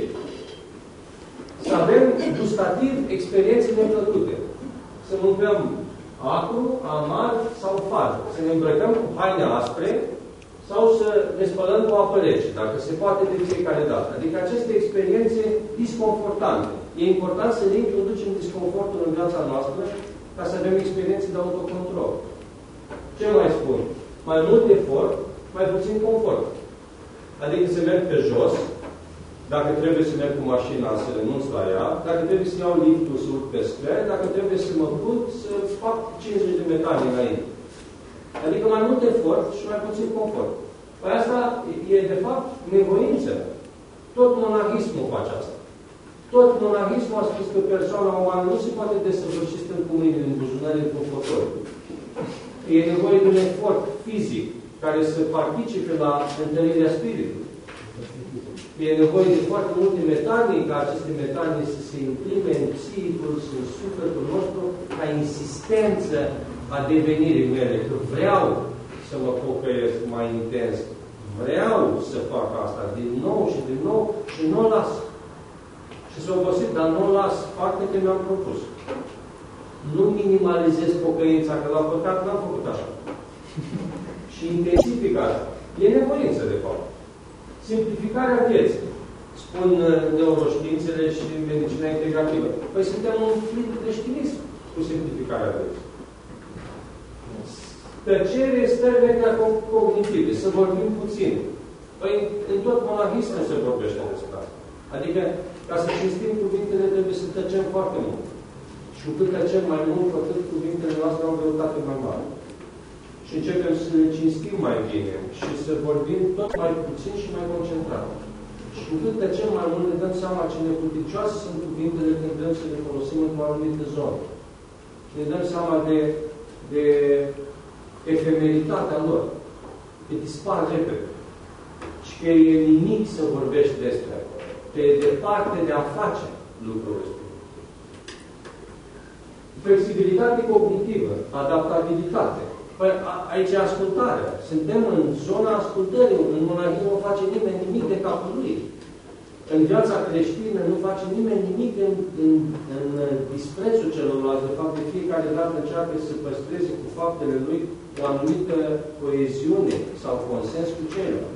Speaker 1: Să avem gustativ experiențe neplăcute. Să mâncăm acru, amar sau far. Să ne îmbrăcăm cu haine aspre sau să ne spălăm cu apă rece, dacă se poate de fiecare dată. Adică aceste experiențe disconfortante. E important să ne introducem disconfortul în viața noastră ca să avem experiențe de autocontrol. Ce mai spun? Mai mult efort, mai puțin confort. Adică să merg pe jos, dacă trebuie să merg cu mașina, să renunț la ea, dacă trebuie să iau liftul, să urc pe scări, dacă trebuie să mă put, să fac cincizeci de metane înainte. Adică mai mult efort și mai puțin confort. Păi asta e, de fapt, nevoință. Tot monahismul face asta. Tot monahismul a spus că persoana umană nu se poate desăvârși stând cu mâinile în buzunare cu fotoli. E nevoie de un efort fizic care să participe la întărirea spiritului. E nevoie de foarte multe metanii ca aceste metanii să se imprime în psihicul și în sufletul nostru ca insistență a devenirii mele. Că vreau să mă pocăiesc mai intens. Vreau să fac asta din nou și din nou și nu o las. Și s-a obosit, dar nu o las. Fac că mi-am propus. Nu minimalizez pocăința, că la păcat n-am făcut așa. Și intensific asta. E nevoință, de fapt. Simplificarea vieții. Spun neuroștiințele și medicina integrativă. Păi suntem un plin creștinism cu simplificarea vieții. Tăcere, stări metacognitive. Să vorbim puțin. Păi în tot monahismul se vorbește despre asta. Adică, ca să cinstim cuvintele, trebuie să tăcem foarte mult. Și cu cât tăcem mai mult, cu atât cuvintele noastre au greutate mai mare. Și începem să ne cinstim mai bine și să vorbim tot mai puțin și mai concentrat. Și cu cât tăcem mai mult, ne dăm seama ce neputicioase sunt cuvintele când vrem să le folosim într-o anumită zonă. Ne dăm seama de, de efemeritatea lor. Că dispar repede. Și și e nimic să vorbești despre acolo. Te e departe de a face lucrul ăsta. Flexibilitate cognitivă, adaptabilitate. Păi, a, aici e ascultarea. Suntem în zona ascultării. În monarhie nu face nimeni nimic de capul lui. În viața creștină nu face nimeni nimic în, în, în disprețul celorlalți. De fapt, de fiecare dată încearcă să păstreze cu faptele lui o anumită coeziune sau consens cu ceilalți.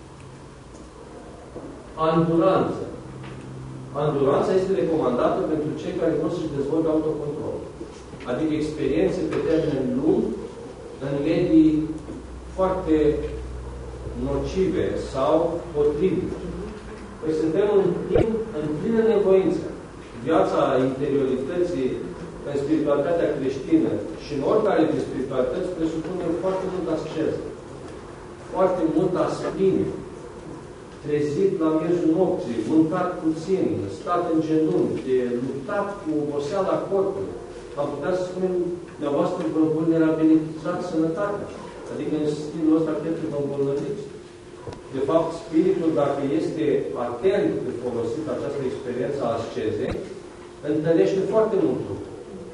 Speaker 1: Anduranță. Anduranța este recomandată pentru cei care vor să-și dezvolte autocontrol. Adică experiențe pe termen lung în medii foarte nocive sau potrivite. Păi suntem în, timp, în plină nevoință. Viața interiorității în spiritualitatea creștină și în oricare din spiritualități presupune foarte mult asceză, foarte mult asprime, trezit la miezul nopții, mâncat puțin, stat în genunchi, luptat cu oboseala corpului. Am putea să spunem, dumneavoastră vă vulnerabilizați sănătatea. Adică în stilul ăsta cred că vă îmbolnăviți. De fapt, spiritul, dacă este atent de folosit această experiență a ascezei, întărește foarte mult lucru.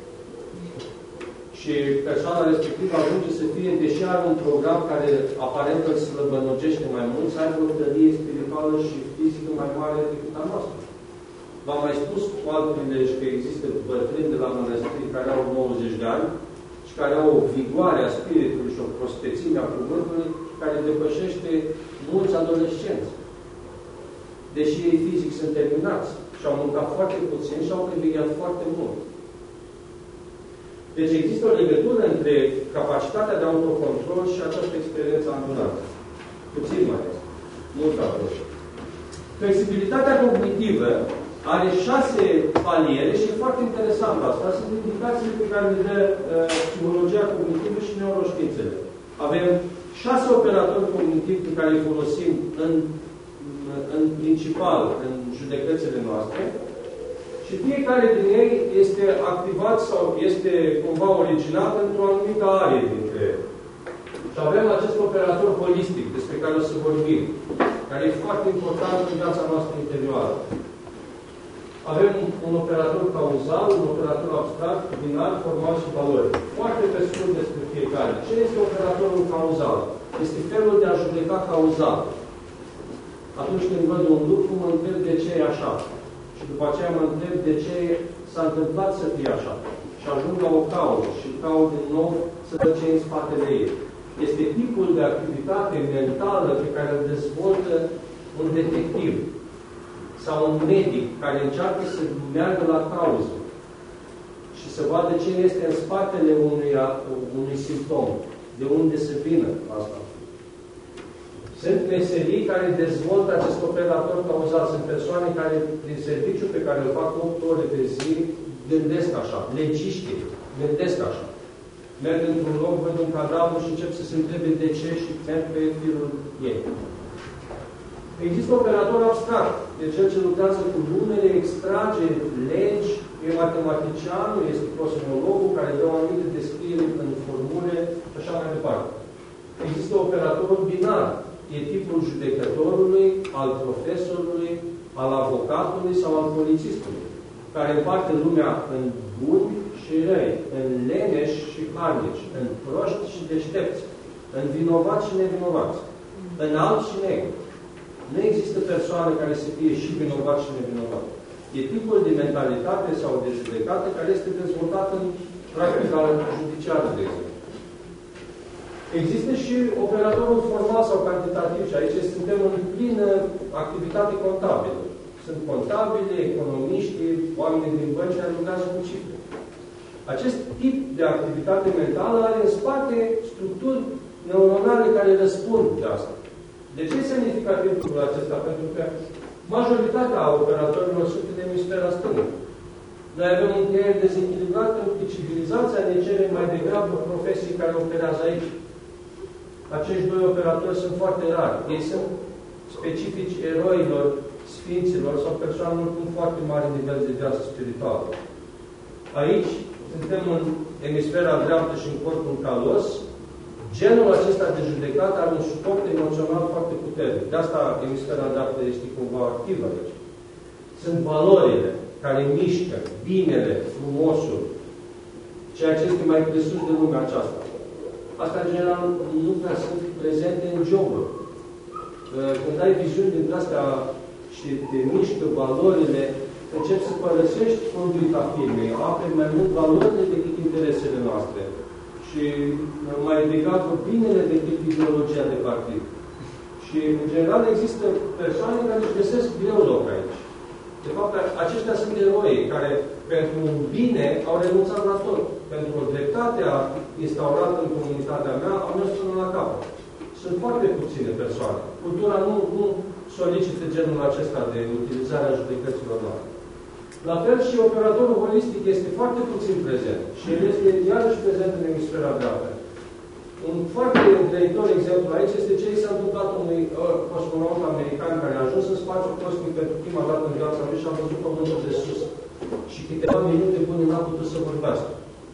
Speaker 1: Și persoana respectivă ajunge să fie, deși are un program care aparent îl slăbănogește mai mult, să aibă o tărie spirituală și fizică mai mare decât a noastră. V-am mai spus cu alt prilej că există bătrâni de la mănăstiri care au nouăzeci de ani și care au o vigoare a spiritului și o prospețime a cuvântului care depășește mulți adolescenți. Deși ei fizic sunt terminați și au mâncat foarte puțin și au privegheat foarte mult. Deci există o legătură între capacitatea de autocontrol și această experiență ambulată. Puțin mai este. Mult apoi. Flexibilitatea cognitivă are șase paliere și e foarte interesant asta. Sunt indicații pe care le dă uh, psihologia cognitivă și neuroștiințele. Avem șase operatori cognitivi pe care îi folosim în, în principal în judecățile noastre și fiecare din ei este activat sau este cumva originat într-o anumită arie dintre ele. Și avem acest operator holistic despre care o să vorbim, care e foarte important în viața noastră interioară. Avem un operator cauzal, un operator abstract, binar, formal și valoric. Foarte pe scurt despre fiecare. Ce este operatorul cauzal? Este felul de a judeca cauzal. Atunci când văd un lucru, mă întreb de ce e așa. Și după aceea mă întreb de ce s-a întâmplat să fie așa. Și ajung la o cauză și caut din nou să văd ce e în spatele ei. Este tipul de activitate mentală pe care îl dezvoltă un detectiv sau un medic care încearcă să meargă la cauză și să vadă ce este în spatele unui, unui simptom, de unde se vină asta. Sunt meserii care dezvoltă acest operator cauzal. Sunt persoane care, din serviciul pe care îl fac opt ore pe zi, gândesc așa. Legiștii gândesc așa. Merg într-un loc, văd un cadavru și încep să se întrebe de ce și merg pe firul ei. Există operator abstract. Deci cel ce lucrează cu numere, extrage legi, e matematicianul, este cosmologul care dă o anumită descriere în formule și așa mai departe. Există operatorul binar. E tipul judecătorului, al profesorului, al avocatului sau al polițistului, care împarte lumea în buni și răi, în leneși și harnici, în proști și deștepți, în vinovați și nevinovați, în alb și negru. Nu există persoană care să fie și vinovat și nevinovat. E tipul de mentalitate sau de judecată care este dezvoltat în practica judiciară, de exemplu. Există și operatorul formal sau cantitativ și aici suntem în plină activitate contabilă. Sunt contabili, economiști, oameni din bănci care lucrează cu cifre. Acest tip de activitate mentală are în spate structuri neuronale care răspund de asta. De ce e semnificativ lucrul acesta? Pentru că majoritatea operatorilor sunt în emisfera stângă. Noi avem un creier dezechilibrat pentru că civilizația ne cere mai degrabă profesii care operează aici. Acești doi operatori sunt foarte rari. Ei sunt specifici eroilor, sfinților sau persoanelor cu un foarte mare nivel de viață spirituală. Aici suntem în emisfera dreaptă și în corpul calos, genul acesta de judecată are un suport emoțional foarte puternic. De asta emisfera dreaptă este cumva activă aici. Sunt valorile care mișcă binele, frumosul, ceea ce este mai presus de lumea aceasta. Asta, în general, nu prea sunt prezente în joburi. Când ai viziuni dintre astea și te mișcă valorile, începi să părăsești conduita firmei, aperi mai mult valorile decât interesele noastre. Și mai degrabă binele decât ideologia de partid. Și, în general, există persoane care își găsesc greu loc aici. De fapt, aceștia sunt eroi care, pentru un bine, au renunțat la tot. Pentru o dreptate instaurată în comunitatea mea, au mers până la capăt. Sunt foarte puține persoane. Cultura nu, nu solicită genul acesta de utilizare a judecăților noastre. La fel și operatorul holistic este foarte puțin prezent. Și el este iarăși prezent în emisfera dreaptă. Un foarte grăitor exemplu aici este ce i s-a întâmplat unui uh, cosmonaut american care a ajuns în spațiu cosmic pentru prima dată în viața lui și a văzut pământul de sus. Și câteva minute bune n-a putut să vorbească.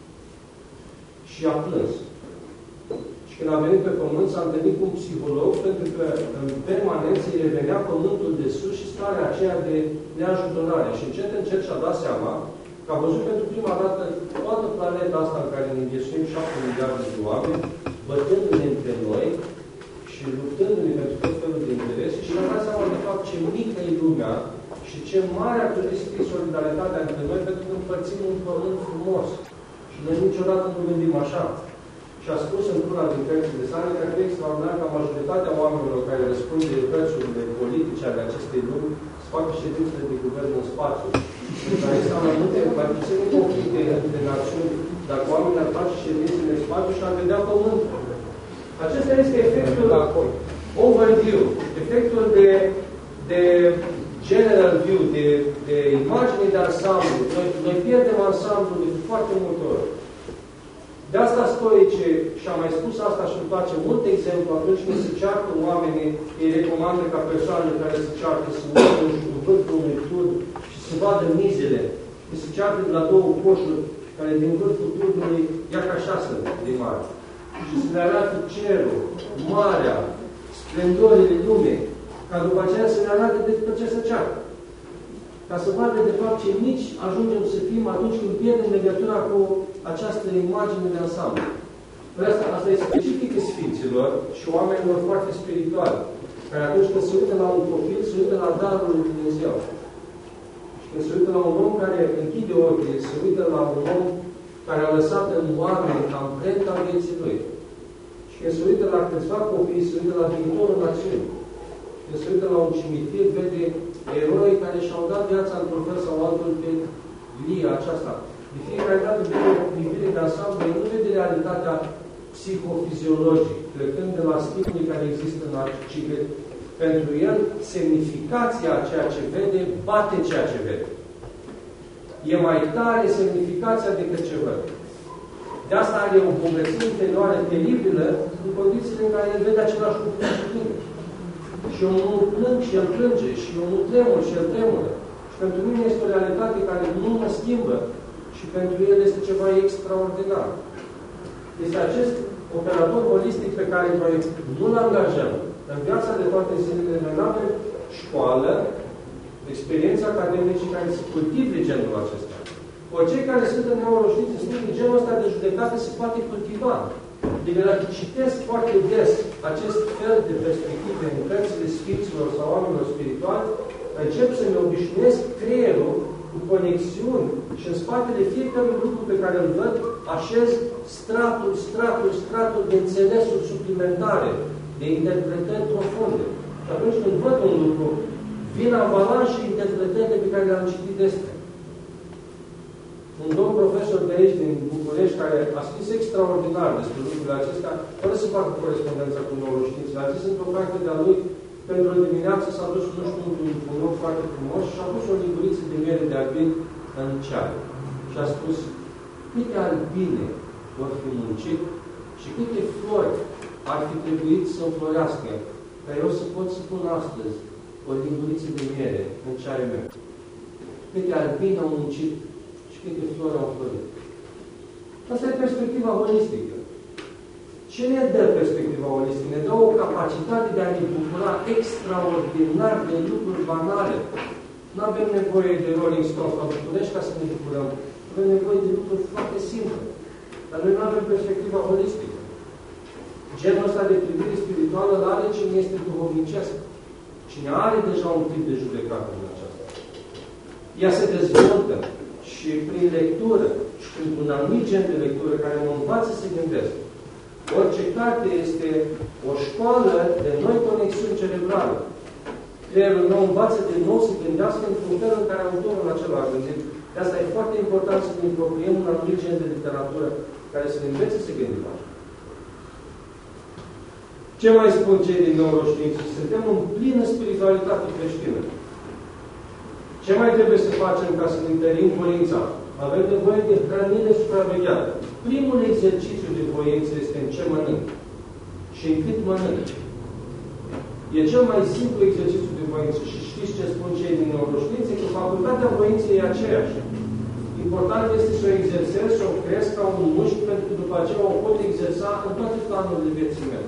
Speaker 1: Și a plâns. Și când a venit pe pământ, s-a întâlnit cu un psiholog, pentru că în permanență îi revenea pământul de sus și starea aceea de neajutorare. Și încet, încet și-a dat seama că a văzut pentru prima dată toată planeta asta în care ne înghesuim șapte miliarde de oameni, bătându-ne între noi și luptându-ne pentru tot felul de interese și ne-a dat seama de fapt ce mică e lumea și ce mare ar trebui să fie solidaritatea între noi pentru că împărțim un pământ frumos. Și noi niciodată nu gândim așa. Și a spus într-una din cărțile sale că e extraordinar ca majoritatea oamenilor care răspund de prețurile politice ale acestei lumi să facă ședințele de guvern în spațiu. Pentru că există mai multe, mai puține conflicte între națiuni, dacă oamenii ar face ședințele în spațiu și ar vedea pământul. Acesta este efectul overview, efectul de, de general view, de, de imagine de ansamblu. Noi, noi pierdem ansamblu de foarte multe ori. De asta stoice, și am mai spus asta și îmi place mult exemplu, atunci când se ceartă oamenii, îi recomandă ca persoanele care se ceartă să urcă în vârful unui turn și să vadă mizele. Când se ceartă de la două coșuri, care din vârful turnului ia ca șase de mare. Și să le arată cerul, marea, splendorile lumei, ca după aceea să le arate despre ce se ceartă. Ca să vadă de fapt ce mici ajungem să fim atunci când pierdem legătura cu această imagine de ansamblu. Asta, asta e specifică Sfinților și oamenilor foarte spirituali, care atunci când se uită la un copil, se uită la darul lui Dumnezeu. Și când se uită la un om care închide ochii, se uită la un om care a lăsat în oameni amprenta vieții lui. Și când se uită la câțiva copii, se uită la viitorul națiunii. Când se uită la un cimitir, vede eroi care și-au dat viața într-un fel sau altul pe lia aceasta. De fiecare dată vede o privire de ansamblu, el nu vede realitatea psihofiziologică, plecând de la stimulii care există în arciciclet. Pentru el, semnificația a ceea ce vede bate ceea ce vede. E mai tare semnificația decât ce vede. De asta are o bogăție interioară teribilă în condițiile în care el vede același lucru și mine. Și eu nu plâng și el plânge, și eu nu tremur și el tremură. Și pentru mine este o realitate care nu mă schimbă și pentru el este ceva extraordinar. Este acest operator holistic pe care noi nu-l angajăm în viața de toate zilele. Noi nu avem școală, experiență academice care să cultive genul acesta. Ori cei care sunt în neuroștiință spun că genul ăsta de judecată se poate cultiva. Deci dacă citesc foarte des acest fel de perspective în cărțile Sfinților sau oamenilor spirituali, încep să-mi obișnuiesc creierul cu conexiuni și în spatele fiecărui lucru pe care îl văd, așez stratul, stratul, stratul de înțelesuri suplimentare, de interpretări profunde. Și atunci când văd un lucru, vin avalanșe interpretările pe care le-am citit despre. Un domn profesor de aici, din București, care a scris extraordinar despre lucrurile acestea, fără să facă corespondența cu neuroștiințele. A zis într-o carte de-a lui, pentru o dimineață s-a dus, nu știu, într-un loc foarte frumos și a pus o linguriță de miere de albin în ceară. Și a spus, câte albine vor fi muncit și câte flori ar fi trebuit să înflorească, ca eu să pot să pun astăzi o linguriță de miere în ceaiul meu. Câte albine au muncit și câte flori au florit. Asta e perspectiva holistică.
Speaker 2: Ce ne dă perspectiva holistică? Ne dă o capacitate de a ne bucura extraordinar de lucruri banale. Nu avem nevoie de Rolling Stones la București ca să ne bucurăm. Avem nevoie de lucruri foarte simple. Dar noi nu avem perspectiva holistică. Genul ăsta de privire spirituală îl are cine este duhovnicesc. Cine are deja un tip de judecată în aceasta. Ea se dezvoltă și prin lectură și prin un anumit gen de lectură care mă învață să gândesc. Orice carte este o școală de noi conexiuni cerebrale. Creierul nou învață de nou să gândească într-un fel în care autorul acela a gândit. De asta e foarte important să ne apropiem un anumit gen de literatură care să ne învețe să gândim așa. Ce mai spun cei din neuroștiință? Suntem în plină spiritualitate creștină. Ce mai trebuie să facem ca să ne întărim voința? Avem nevoie de hrănire supravegheată. Primul exercițiu de voință este în ce mănânc și în cât mănânc. E cel mai simplu exercițiu de voință. Și știți ce spun cei din neuroștiință? Că facultatea voinței e aceeași. Important este să o exersez și o creez ca un mușchi, pentru că după aceea o pot exersa în toate planurile vieții mele.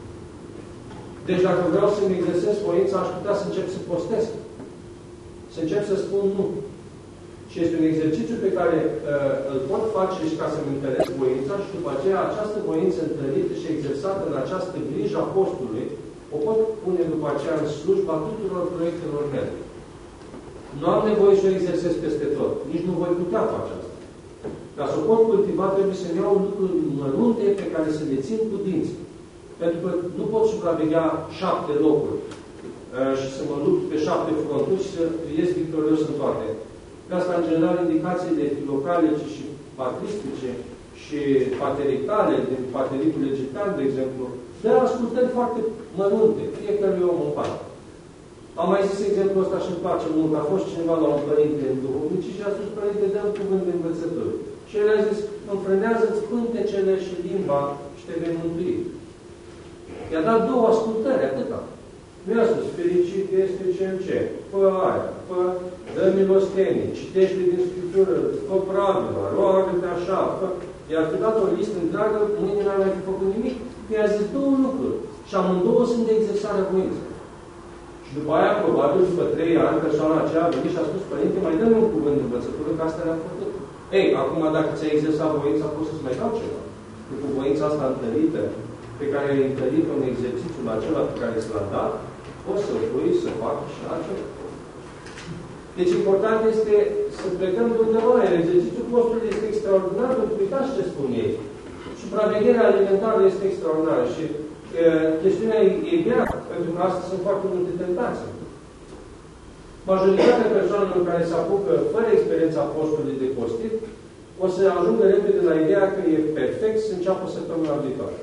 Speaker 2: Deci dacă vreau să-mi exersez voința, aș putea să încep să postez. Să încep să spun nu. Și este un exercițiu pe care uh, îl pot face și ca să-mi întăresc voința și după aceea această voință întărită și exersată în această grijă a postului, o pot pune după aceea în slujba tuturor proiectelor mele. Nu am nevoie să o exersez peste tot. Nici nu voi putea face asta. Ca să o pot cultiva, trebuie să-mi iau lucruri mărunte pe care să le țin cu dinți. Pentru că nu pot supraveghea șapte locuri uh, și să mă lupt pe șapte fronturi și să ies victorios în toate. De asta, în general, indicațiile filocalice și patristice și patericale, din patericul egiptean, de exemplu, de ascultări foarte mărunte, fiecare om în parte. Am mai zis exemplul ăsta și îmi place mult. A fost cineva la un părinte în duhovnici și a spus, părinte, dă-mi cuvânt de învățători. Și el a zis, înfrânează-ți pântecele și limba și te vei mântui. I-a dat două ascultări, atâta. Nu i-a spus, fericit este cel ce, fă aia, fă, dă milostenie, citește din Scriptură, fă pravila, roagă-te așa, fă. I-a dat o listă întreagă, mâine n-a mai făcut nimic, i-a zis două lucruri. Și amândouă sunt de exersarea voinței. Și după aia, probabil, după trei ani, persoana aceea a venit și a spus, părinte, mai dă-mi un cuvânt de învățătură, că asta le-a făcut. Ei, acum, dacă ți-ai exersat voința, poți să-ți mai dau ceva. Cu voința asta întărită, pe care ai întărit în exercițiul acela pe care ți l-a dat, poți să pui, să faci și altceva. Deci important este să plecăm de undeva. Exercițiul postului este extraordinar, pentru că uitați ce spun ei. Supravegherea alimentară este extraordinară și e, chestiunea e, e grea, pentru că astăzi sunt foarte multe tentații. Majoritatea persoanelor care se apucă fără experiența postului de postit, o să ajungă repede la ideea că e perfect să înceapă săptămâna viitoare.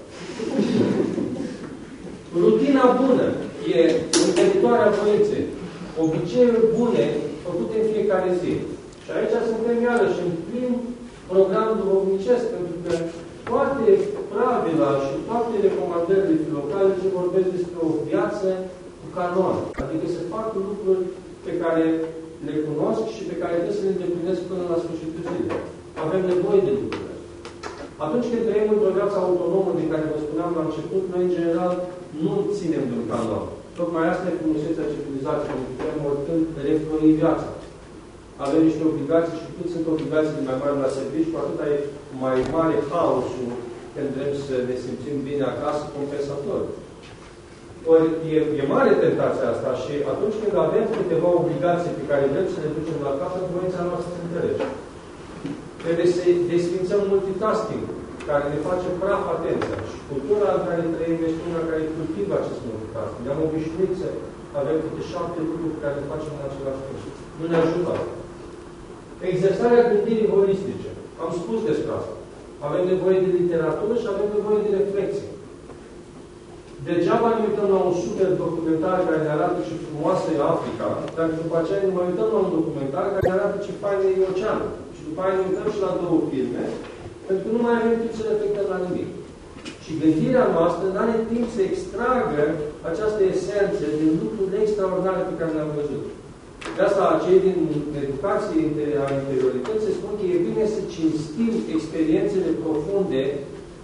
Speaker 2: Rutina bună e întăritoarea voinței. Obiceiuri bune făcute în fiecare zi. Și aici suntem iarăși în plin program duhovnicesc, pentru că toate pravila și toate recomandările filocalice vorbesc despre o viață cu canon. Adică se fac lucruri pe care le cunosc și pe care trebuie să le îndeplinesc până la sfârșitul zilei. Avem nevoie de lucrurile. Atunci când trăim într-o viață autonomă de care vă spuneam la început, noi în general nu ținem de un canon. Tocmai asta e frumusețea civilizației, că putem oricând reflori viața. Avem niște obligații și cât sunt obligații mai mari la serviciu, cu atât e mai mare haosul când vrem să ne simțim bine acasă, compensator. Ori e, e mare tentația asta și atunci când avem câteva obligații pe care vrem să le ducem la capăt, voința noastră se întărește. Trebuie să desfințăm multitasking, care ne face praf atenția. Și cultura în care trăim este una care cultivă acest multitasking. Ne-am obișnuit să avem câte șapte lucruri pe care le facem în același timp. Nu ne ajută. Exersarea gândirii holistice. Am spus despre asta. Avem nevoie de literatură și avem nevoie de reflexie. Degeaba ne uităm la un super documentar care ne arată ce frumoasă e Africa, dar după aceea ne mai uităm la un documentar care ne arată ce faină e oceanul. Și după aceea ne uităm și la două filme, pentru că nu mai avem timp să reflectăm la nimic. Și gândirea noastră nu are timp să extragă această esență din lucrurile extraordinare pe care le-am văzut. De asta, cei din educație a interiorității se spun că e bine să cinstim experiențele profunde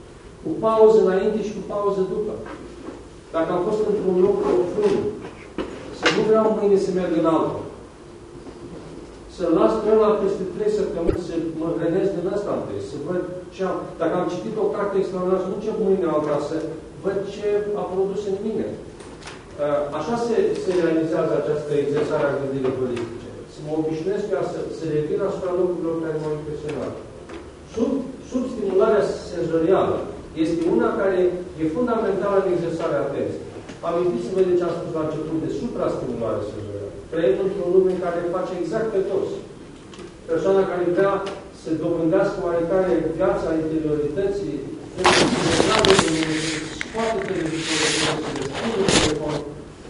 Speaker 2: Cu pauză înainte și cu pauză după. Dacă am fost într-un loc profund, să nu vreau mâine să merg în altul. Să-l las pe ăla peste trei săptămâni, să mă hrănesc din ăsta întâi, să văd ce am... Dacă am citit o carte extraordinară, să nu încep mâine alta, să văd ce a produs în mine. Așa se, se realizează această exersare a gândirii holistice. Să mă obișnuiesc ca să, să revin asupra locurilor care m-au impresionat. Sub, sub stimularea senzorială este una care e fundamentală în exersarea atenției. Amintiți-vă de ce am spus la început de suprastimulare senzorială. Trăim într-o lume care face exact pe toți. Persoana care vrea să dobândească oarecare viața interiorității, scoate televizorul, să deschide telefon.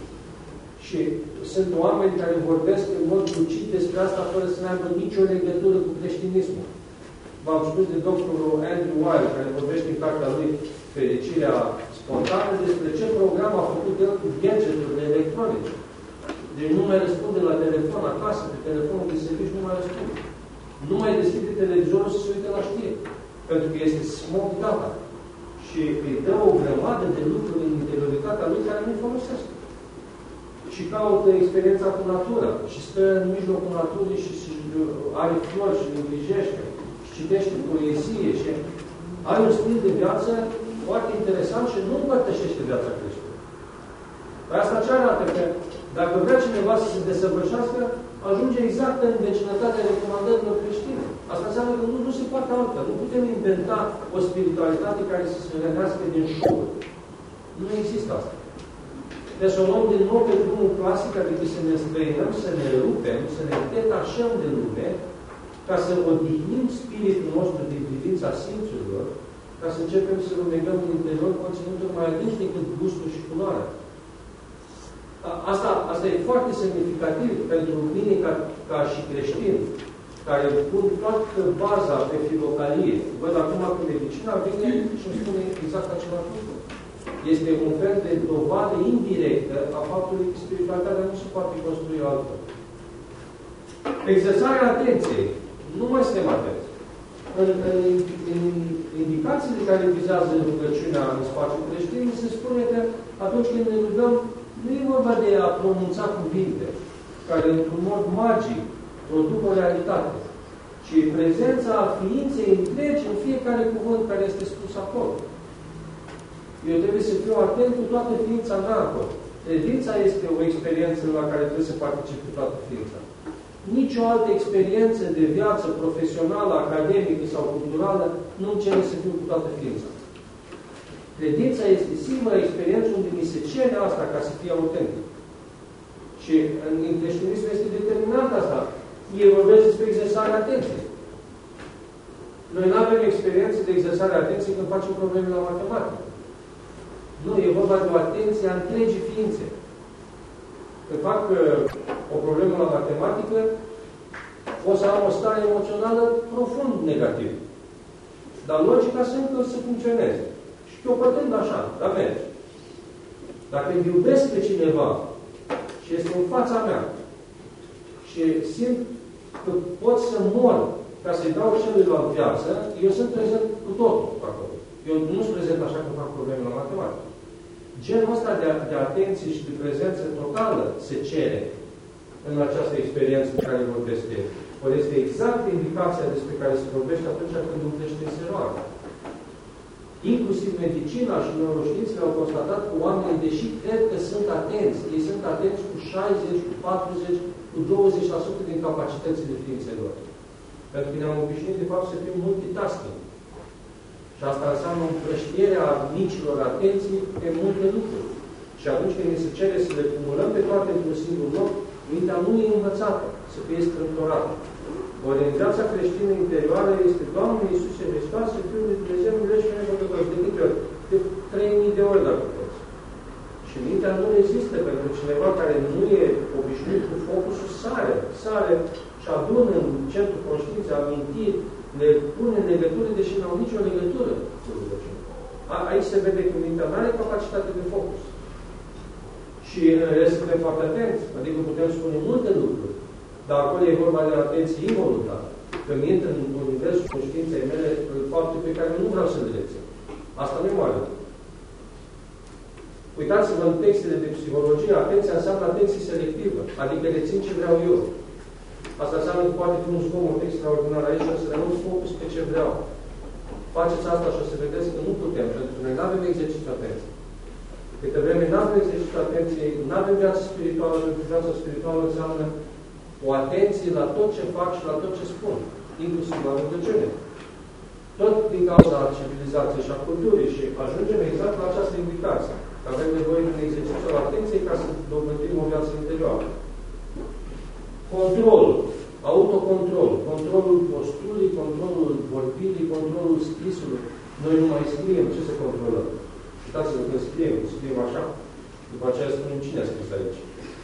Speaker 2: Și sunt oameni care vorbesc în mod lucid despre asta fără să nu aibă nicio legătură cu creștinismul. V-am spus de doctorul Andrew Weil, care vorbește în cartea lui Fericirea Spontană, despre ce program a făcut el cu gadgeturile electronice. Deci nu mai răspunde la telefon acasă, pe telefonul de serviciu nu mai răspunde. Nu mai deschide televizorul să se uite la știri. Pentru că este smog data. Și îi dă o grămadă de lucruri în interioritatea lui care nu-i folosesc. Și caută experiența cu natura. Și stă în mijlocul naturii și are flori și îl îngrijește. Și citește poezie. Și are un stil de viață foarte interesant și nu împărtășește viața creștină. Păi asta ce arată? Că dacă vrea cineva să se desăvârșească, ajunge exact în vecinătatea recomandărilor creștine. Asta înseamnă că nu, nu se poate altfel. Nu putem inventa o spiritualitate care să se rănească din șoc. Nu există asta. Deci să o luăm din nou pe drumul clasic, adică să ne străinăm, să ne rupem, să ne detașăm de lume, ca să odihnim spiritul nostru din privința simțurilor, ca să începem să rumegăm în interior conținuturi mai adânci decât gustul și culoarea. Asta, asta e foarte semnificativ pentru mine ca, ca și creștin, care pun toată baza pe filocalie. Văd acum că medicina vine și îmi spune exact același lucru. Este un fel de dovadă indirectă a faptului că spiritualitatea nu se poate construi altfel. Exersarea atenției. Nu mai suntem atenți. În, în, în indicațiile care vizează rugăciunea în spațiul creștin, se spune că atunci când ne rugăm, nu e vorba de a pronunța cuvinte care, într-un mod magic, produc o realitate, ci prezența ființei întregi în fiecare cuvânt care este spus acolo. Eu trebuie să fiu atent cu toată ființa mea acolo. Credința este o experiență la care trebuie să participe toată ființa. Nici o altă experiență de viață profesională, academică sau culturală nu îmi cere să fiu cu toată ființa. Credința este singura experiență unde mi se cere asta ca să fie autentic. Și în creștinism este determinant asta. Ei vorbesc despre exersarea atenției. Noi nu avem experiență de exersare atenției când facem probleme la matematică. Nu, e vorba de o atenție a întregii ființe. Când fac uh, o problemă la matematică, o să am o stare emoțională profund negativă. Dar logica se încă să funcționeze. Și eu pătând așa, dar merge. Dacă îmi iubesc pe cineva și este în fața mea și simt că pot să mor ca să-i dau celuilalt viață, eu sunt prezent cu totul acolo. Eu nu sunt prezent așa cum fac probleme la matematică. Genul ăsta de, de atenție și de prezență totală se cere în această experiență pe care vorbesc eu. Ori este exact indicația despre care se vorbește atunci când un creștin se roagă. Inclusiv medicina și neuroștiințele au constatat că oamenii, deși cred că sunt atenți, ei sunt atenți cu șaizeci, cu patruzeci, cu douăzeci la sută din capacitățile ființelor. Pentru că ne-am obișnuit, de fapt, să fim multitasking. Și asta înseamnă împrăștierea micilor atenții pe multe lucruri. Și atunci când ne se cere să le cumulăm pe toate într-un singur loc, mintea nu e învățată să fie strâmtorată. Ori în viața creștină interioară este Doamne Iisuse Hristos, Fiul lui Dumnezeu, milește pe păcătoși. De câte ori? De trei mii de ori, dacă poți. Și mintea nu rezistă pentru cineva care nu e obișnuit cu focusul, sare. Sare și adună în centrul conștiinței amintiri, le pune în legătură, deși nu au nicio legătură cu rugăciunea. Aici se vede că mintea nu are capacitate de focus. Și în rest suntem foarte atenți, adică putem spune multe lucruri, dar acolo e vorba de atenție involuntară. Că mi intră în universul conștiinței mele faptul pe care nu vreau să le rețin. Asta nu e mare. Uitați-vă în textele de psihologie, atenția înseamnă atenție selectivă, adică rețin ce vreau eu. Asta înseamnă că poate fi un zgomot extraordinar aici și o să renunț focus pe ce vreau. Faceți asta și o să vedeți că nu putem, pentru că noi nu avem exercițiu atenției. Câte vreme nu avem exercițiu atenției, nu avem viață spirituală, pentru că viața spirituală înseamnă o atenție la tot ce fac și la tot ce spun, inclusiv la rugăciune. Tot din cauza civilizației și a culturii și ajungem exact la această indicație. Că avem nevoie de un exercițiu al atenției ca să dobândim o viață interioară. Controlul, autocontrolul, controlul posturii, controlul vorbirii, controlul scrisului. Noi nu mai scriem, ce se controlă? Uitați-vă când scriem, scriem așa, după aceea spunem cine a scris aici.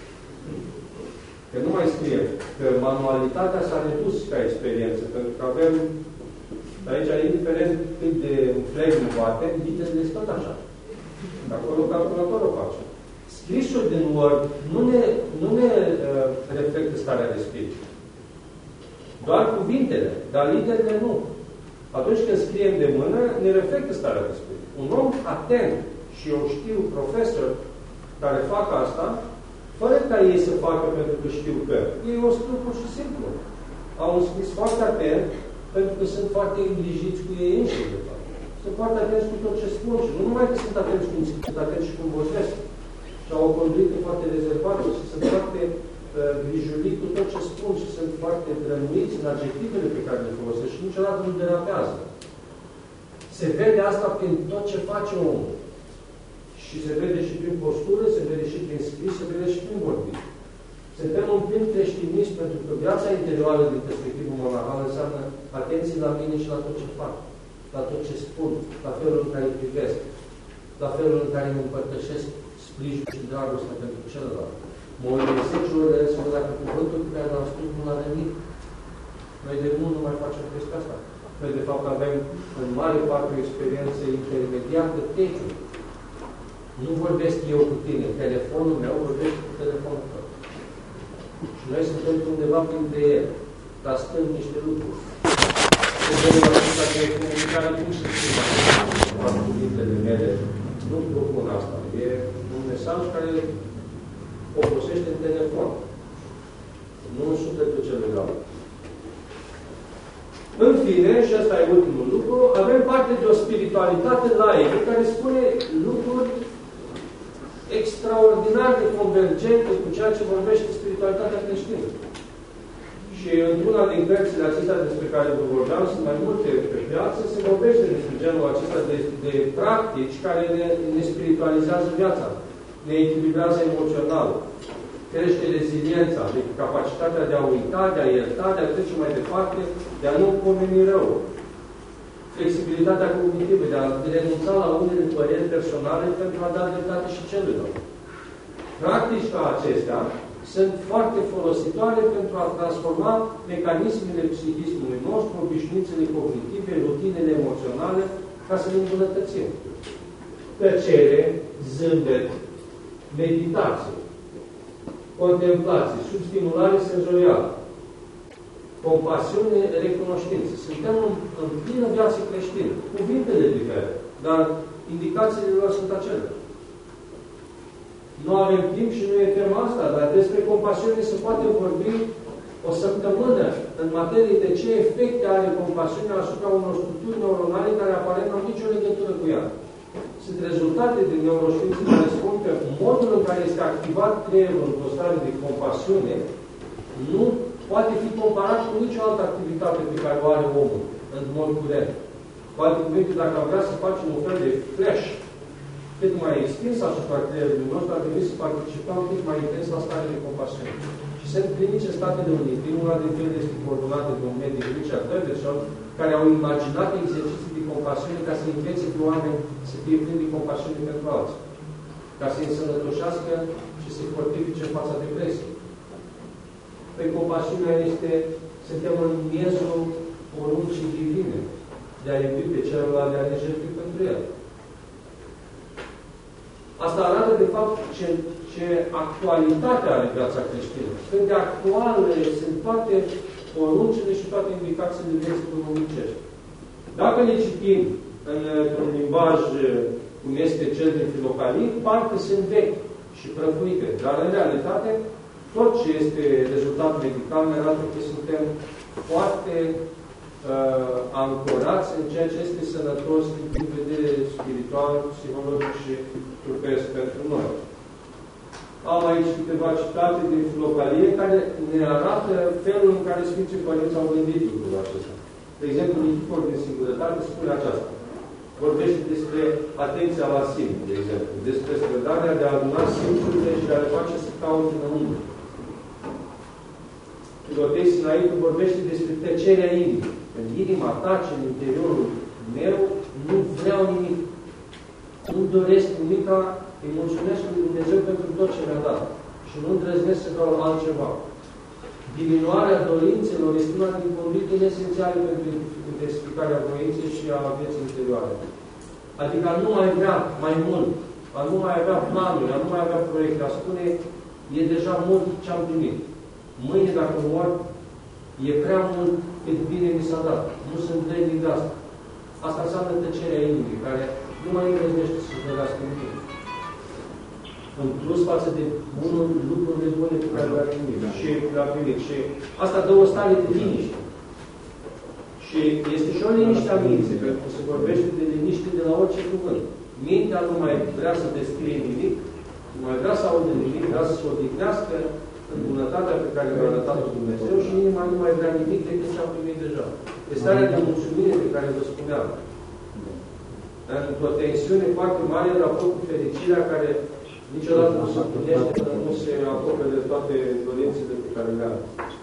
Speaker 2: Că nu mai scriem, că manualitatea s-a redus ca experiență, pentru că avem aici, indiferent cât de flegm poate, litere tot așa. Acolo calculatorul face. Scrisul din Word nu ne, nu ne uh, reflectă starea de spirit. Doar cuvintele, dar literele nu. Atunci când scriem de mână, ne reflectă starea de spirit. Un om atent, și eu știu profesori care fac asta, fără ca ei să facă pentru că știu că. Ei o scriu pur și simplu. Au un scris foarte atent, pentru că sunt foarte îngrijiți cu ei înșiși, de fapt. Sunt foarte atenți cu tot ce spun și nu numai că sunt atenți cum sunt atenți și cum vorbesc. Și au o conduită foarte rezervată și sunt foarte uh, grijuliți cu tot ce spun și sunt foarte drămuiți în adjectivele pe care le folosesc și niciodată nu derapează. Se vede asta prin tot ce face omul. Și se vede și prin postură, se vede și prin scris, se vede și prin vorbire. Suntem un plin creștinism pentru că viața interioară din perspectivă monahal înseamnă atenție la mine și la tot ce fac, la tot ce spun, la felul în care îi privesc, la felul în care îmi împărtășesc sprijinul și dragostea pentru celălalt. Mă uit de zece ori de spune dacă cuvântul pe care l-am spus nu l-a venit. Noi de mult nu mai facem chestia asta. Noi de fapt avem în mare parte o experiență intermediată tehnică. Nu vorbesc eu cu tine, telefonul meu vorbește cu telefonul tău. Și noi suntem undeva printre ele, dar stând niște lucruri. Problemul acesta de comunicare, cum să spun în cuvintele mele, nu propun asta. E un mesaj care o folosește în telefon. Nu în sufletul celuilalt. În fine, și ăsta e ultimul lucru, avem parte de o spiritualitate laică care spune lucruri extraordinar de convergente cu ceea ce vorbește spiritualitatea creștină. Și într-una din cărțile acestea despre care vă vorbeam, sunt mai multe pe piață, se vorbește despre genul acesta de, de practici care ne, ne spiritualizează viața, ne echilibrează emoțional, crește reziliența, adică capacitatea de a uita, de a ierta, de a trece mai departe, de a nu pomeni rău. Flexibilitatea cognitivă, de a renunța la unele păreri personale pentru a da dreptate și celuilalt. Practici ca acestea sunt foarte folositoare pentru a transforma mecanismele psihismului nostru, obișnuințele cognitive, rutinele emoționale, ca să le îmbunătățim. Tăcere, zâmbet, meditație, contemplație, substimulare senzorială, compasiune, recunoștință. Suntem în, în plină viață creștină. Cuvintele diferă, dar indicațiile lor sunt acele. Nu avem timp și nu e tema asta, dar despre compasiune se poate vorbi o săptămână în materie de ce efecte are compasiunea asupra unor structuri neuronale care aparent nu au nicio legătură cu ea. Sunt rezultate din neuroștiințe care spun că modul în care este activat creierul într-o stare de compasiune nu poate fi comparat cu nicio altă activitate pe care o are omul în mod curent. Cu alte cuvinte, dacă am vrea să facem un fel de flash cât mai extins asupra creierului nostru, ar trebui să participăm cât mai intens la stare de compasiune. Și sunt clinice Statele Unite, una dintre ele este coordonată de un medic, Richard Anderson, care au imaginat exerciții de compasiune ca să învețe pe oameni să fie plini de compasiune pentru alții. Ca să îi însănătoșească și să-i fortifice în fața depresiei. Pe compasiunea este, suntem în miezul poruncii divine de a iubi pe celălalt, de a ne jertfi pentru el. Asta arată, de fapt, ce, ce actualitate are viața creștină. Când de actuale sunt toate poruncile și toate indicațiile vieții duhovnicești. Dacă le citim într-un limbaj cum este cel din filocalii, parcă sunt vechi și prăfuite. Dar, în realitate, tot ce este rezultat medical ne arată că suntem foarte uh, ancorați în ceea ce este sănătos din punct de vedere spiritual, psihologic și trupesc pentru noi. Am aici câteva citate din filocalie care ne arată felul în care Sfinții Părinți au gândit lucrul acesta. De exemplu, Nichifor din Singurătate spune aceasta. Vorbește despre atenția la simț, de exemplu, despre strădania de a aduna simțurile și de a le face să caute înăuntru. Filotei Sinaitul vorbește despre tăcerea inimii. În inima tace, în interiorul meu, nu vreau nimic. Nu doresc nimic, îi mulțumesc lui Dumnezeu pentru tot ce mi-a dat. Și nu îndrăznesc să dau altceva. Diminuarea dorințelor este una din condițiile esențiale pentru intensificarea voinței și a vieții interioare. Adică a nu mai vrea mai mult, a nu mai avea planuri, a nu mai avea proiecte, a spune, e deja mult ce am primit. Mâine, dacă mor, e prea mult cât bine mi s-a dat. Nu sunt vrednic de asta. Asta înseamnă tăcerea inimii, care nu mai îndrăznește să-și dorească nimic. În plus față de unul lucrurile bune pe care le-a primit. Și le-a primit. Și asta dă o stare de liniște. Și este și o liniște a minții, pentru că se vorbește de liniște de la orice cuvânt. Mintea nu mai vrea să descrie nimic, nu mai vrea să audă nimic, vrea să se odihnească în bunătatea pe care le-a arătat-o Dumnezeu și inima nu mai vrea nimic decât ce a primit deja. Este starea de mulțumire pe care vă spuneam. Într-o tensiune foarte mare în raport cu fericirea care niciodată nu se împlinește până nu se acopere toate dorințele pe care le are.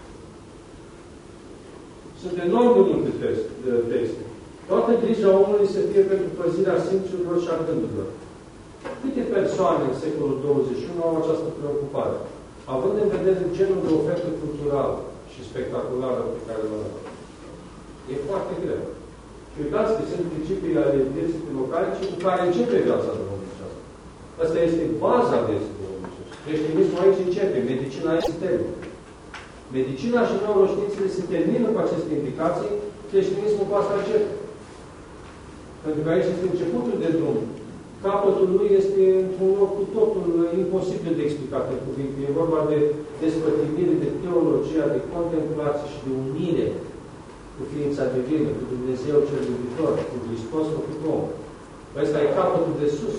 Speaker 2: Sunt enorm de multe texte. Toată grija omului să fie pentru păzirea simțurilor și a gândurilor. Câte persoane în secolul douăzeci și unu au această preocupare? Având în vedere genul de ofertă culturală și spectaculară pe care o are. E foarte greu. Și uitați că sunt principii ale vieții locale cu care începe viața duhovnicească. Asta este baza vieții duhovnicești. Creștinismul aici începe. Medicina aici se termină. Medicina și neuroștiințele se termină cu aceste indicații, creștinismul cu asta începe. Pentru că aici este începutul de drum. Capătul lui este într-un loc cu totul imposibil de explicat în cuvinte. E vorba de despătimire, de teologia, de contemplație și de unire cu ființa divină, cu Dumnezeu cel iubitor, cu Hristos făcut om. Ăsta e capătul de sus.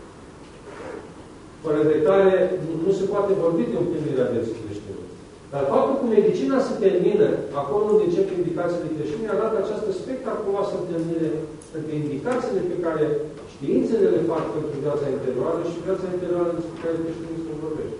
Speaker 2: Fără de care nu se poate vorbi de împlinirea vieții creștine. Dar faptul că medicina se termină, acolo unde încep indicațiile creștine, arată această spectaculoasă întâlnire între indicațiile pe care științele le fac pentru viața interioară și viața interioară despre care creștinismul vorbește.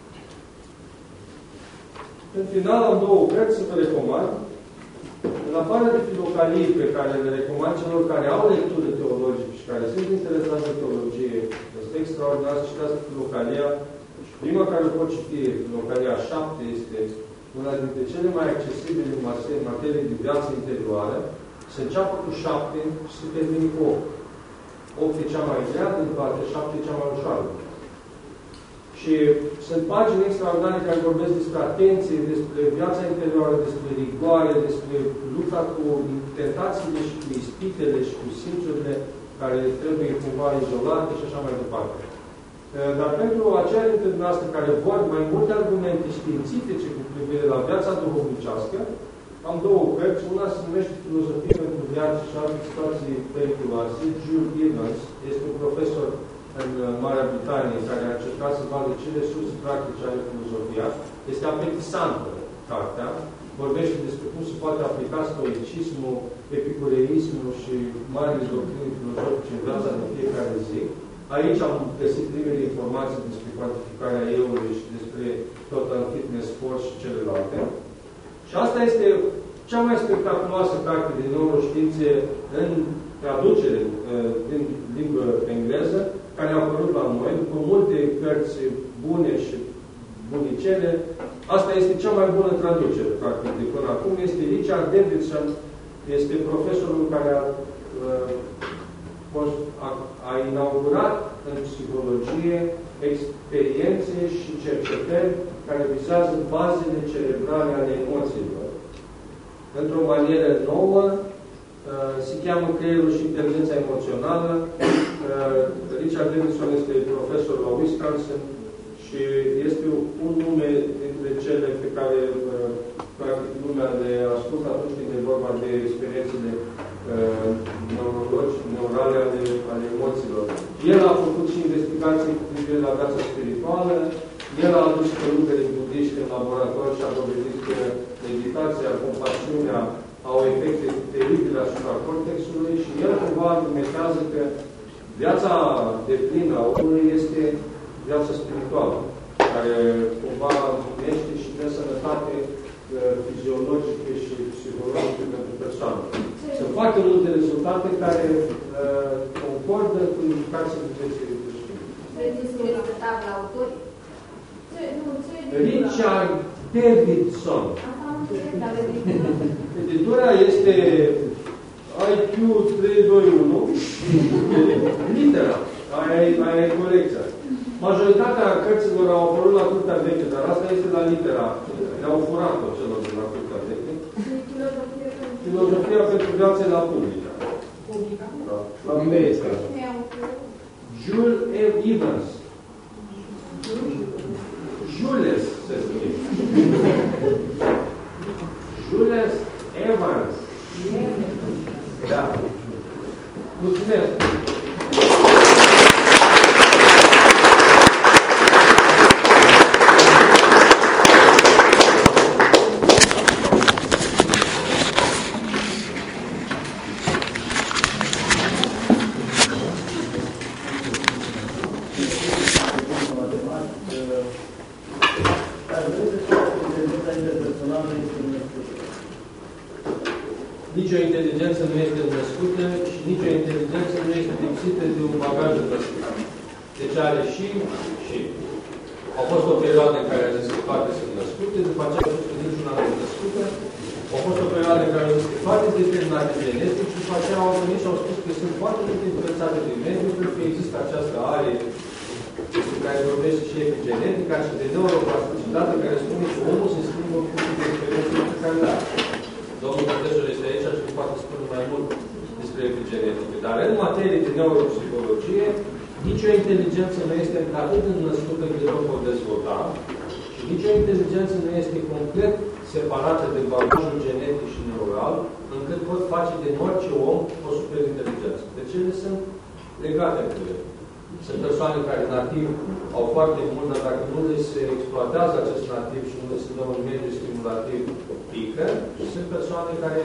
Speaker 2: În final, am două cărți să vă recomand. În afară de filocalii pe care le recomand celor care au lectură teologică și care sunt interesați de teologie, este extraordinar să citească filocalia. Prima care o pot citi, filocalia șapte, este una dintre cele mai accesibile în materie de viață interioară. Se înceapă cu șapte și se termină cu opt. opt e cea mai grea din toate, șapte e cea mai ușoară. Și sunt pagini extraordinare care vorbesc despre atenție, despre viața interioară, despre rigoare, despre lupta cu tentațiile și cu ispitele și cu simțurile care trebuie cumva izolate și așa mai departe. Dar pentru aceia dintre dumneavoastră care vor mai multe argumente științifice cu privire la viața duhovnicească, am două cărți. Una se numește Filozofie pentru viață și alte situații periculoase. Jules Evans este un profesor în Marea Britanie care a încercat să vadă ce resurse practice are filozofia. Este apetisantă cartea. Vorbește despre cum se poate aplica stoicismul, epicureismul și marile doctrine filozofice în viața de fiecare zi. Aici am găsit primele informații despre cuantificarea eului și despre total fitness sport și celelalte. Și asta este cea mai spectaculoasă carte de neuroștiințe în traducere din limbă engleză, care a apărut la noi, după multe cărți bune și bunicele. Asta este cea mai bună traducere, practic, de până acum. Este Richard Davidson, este profesorul care a, a, a inaugurat în psihologie experiențe și cercetări care vizează bazele cerebrale ale emoțiilor. Într-o manieră nouă, se cheamă Creierul și inteligența emoțională. Richard Davidson este profesor la Wisconsin și este un nume dintre cele pe care practic lumea le ascultă atunci când e vorba de experiențele neurologi, neurale ale, ale emoțiilor. El a făcut și investigații cu privire la viața spirituală, el a adus călugării budiști în laborator și a dovedit că meditația, compasiunea au efecte teribile asupra cortexului și el cumva argumentează că viața deplină a omului este viața spirituală, care cumva unește și dă sănătate fiziologică și psihologică pentru persoană. Sunt foarte multe rezultate care uh, concordă cu indicațiile vieții creștine. Richard Davidson. Editura este I Q trei doi unu, litera, aia e colecția. Majoritatea cărților au apărut la curtea veche, dar asta este la litera. Le-au furat-o celor de la curtea veche. Filozofia pentru viață la publică. Da. Unde este? Jules Evans. Jules se scrie. Jules Evans. Da. Mulțumesc. Nicio inteligență nu este născută și nicio inteligență nu este lipsită de un bagaj de născut. Deci are și, și. A fost o perioadă în care a zis că toate sunt născute, după aceea a fost că niciuna nu este născută. A fost o perioadă în care a zis că toate determinate genetic și după aceea au venit și au spus că sunt foarte multe influențate de mediu, pentru că există această are despre care vorbește și epigenetica și de neuroplasticitate care spune că omul se schimbă cu diferențele pe care le are. Domnul profesor este aici și poate spune mai mult despre epigenetică. Dar în materie de neuropsihologie, nicio inteligență nu este atât de născută cât o dezvolta și nicio inteligență nu este complet separată de bagajul genetic și neural, încât pot face din orice om o superinteligență. Deci ele sunt legate cu ele. Sunt persoane care nativ au foarte mult, dar dacă nu le se exploatează acest nativ și nu le se dă un mediu stimulativ, pică. Și sunt persoane care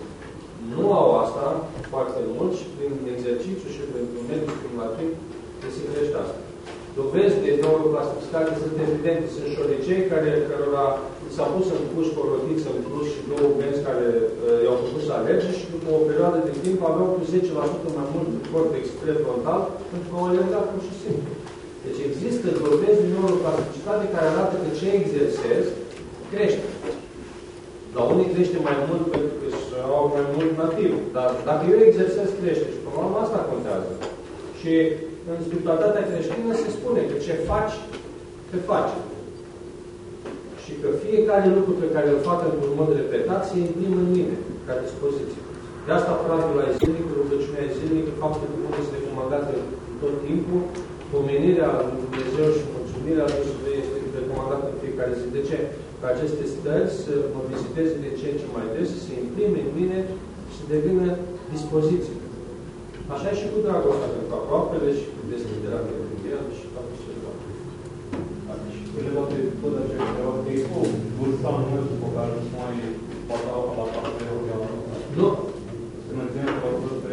Speaker 2: nu au asta foarte mult și prin exercițiu și prin un mediu stimulativ se crește asta. Dovezi de neuroplasticitate sunt evidente. Sunt șoricei care, cărora s-au pus în pușcă o rotiță în plus și două benzi care uh, i-au făcut să alerge și după o perioadă de timp aveau cu zece la sută mai mult cortex prefrontal pentru că au alergat pur și simplu. Deci există dovezi de neuroplasticitate care arată că ce exersezi crește. La unii crește mai mult pentru că au mai mult nativ. Dar dacă eu exersez, crește. Și până la urmă asta contează. Și în spiritualitatea creștină se spune că ce faci, te face. Și că fiecare lucru pe care îl fac într-un mod repetat se imprimă în mine, ca dispoziție. De asta prazul la zilnic, rugăciunea zilnică, faptul că bună este recomandată tot timpul, pomenirea lui Dumnezeu și mulțumirea lui este recomandată în fiecare zi. De ce? Ca aceste stări să mă viziteze de ce în ce mai des, să se imprime în mine și să devină dispoziție. Așa e și cu dragostea pentru aproapele și cu deschiderea pentru el și toate celelalte.
Speaker 3: Celelalte, tot acestea, de o vârsta în momentul după care nu mai poate la partea
Speaker 2: Nu.
Speaker 3: Se menține că la vârsta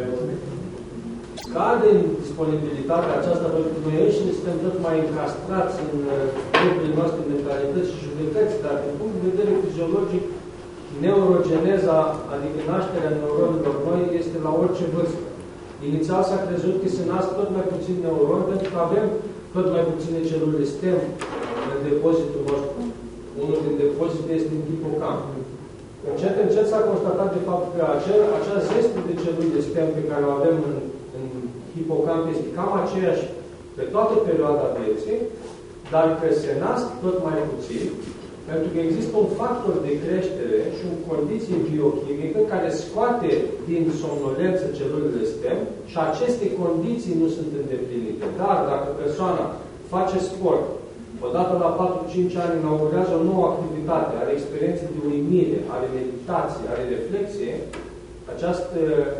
Speaker 2: Scade în disponibilitatea aceasta pentru că noi înșine suntem tot mai încastrați în propriile noastre mentalități și judecăți, dar din punct de vedere fiziologic, neurogeneza, adică nașterea neuronilor noi, este la orice vârstă. Inițial s-a crezut că se nasc tot mai puțin neuroni, pentru că avem tot mai puține celule stem în depozitul nostru. Unul din depozite este în hipocamp. Încet, încet s-a constatat de fapt că acel, acea zestă de celule stem pe care o avem în, în hipocamp este cam aceeași pe toată perioada vieții, dar că se nasc tot mai puțin Pentru că există un factor de creștere și o condiție biochimică care scoate din somnolență celulele stem și aceste condiții nu sunt îndeplinite. Dar dacă persoana face sport, odată la patru-cinci ani inaugurează o nouă activitate, are experiențe de uimire, are meditație, are reflexie, această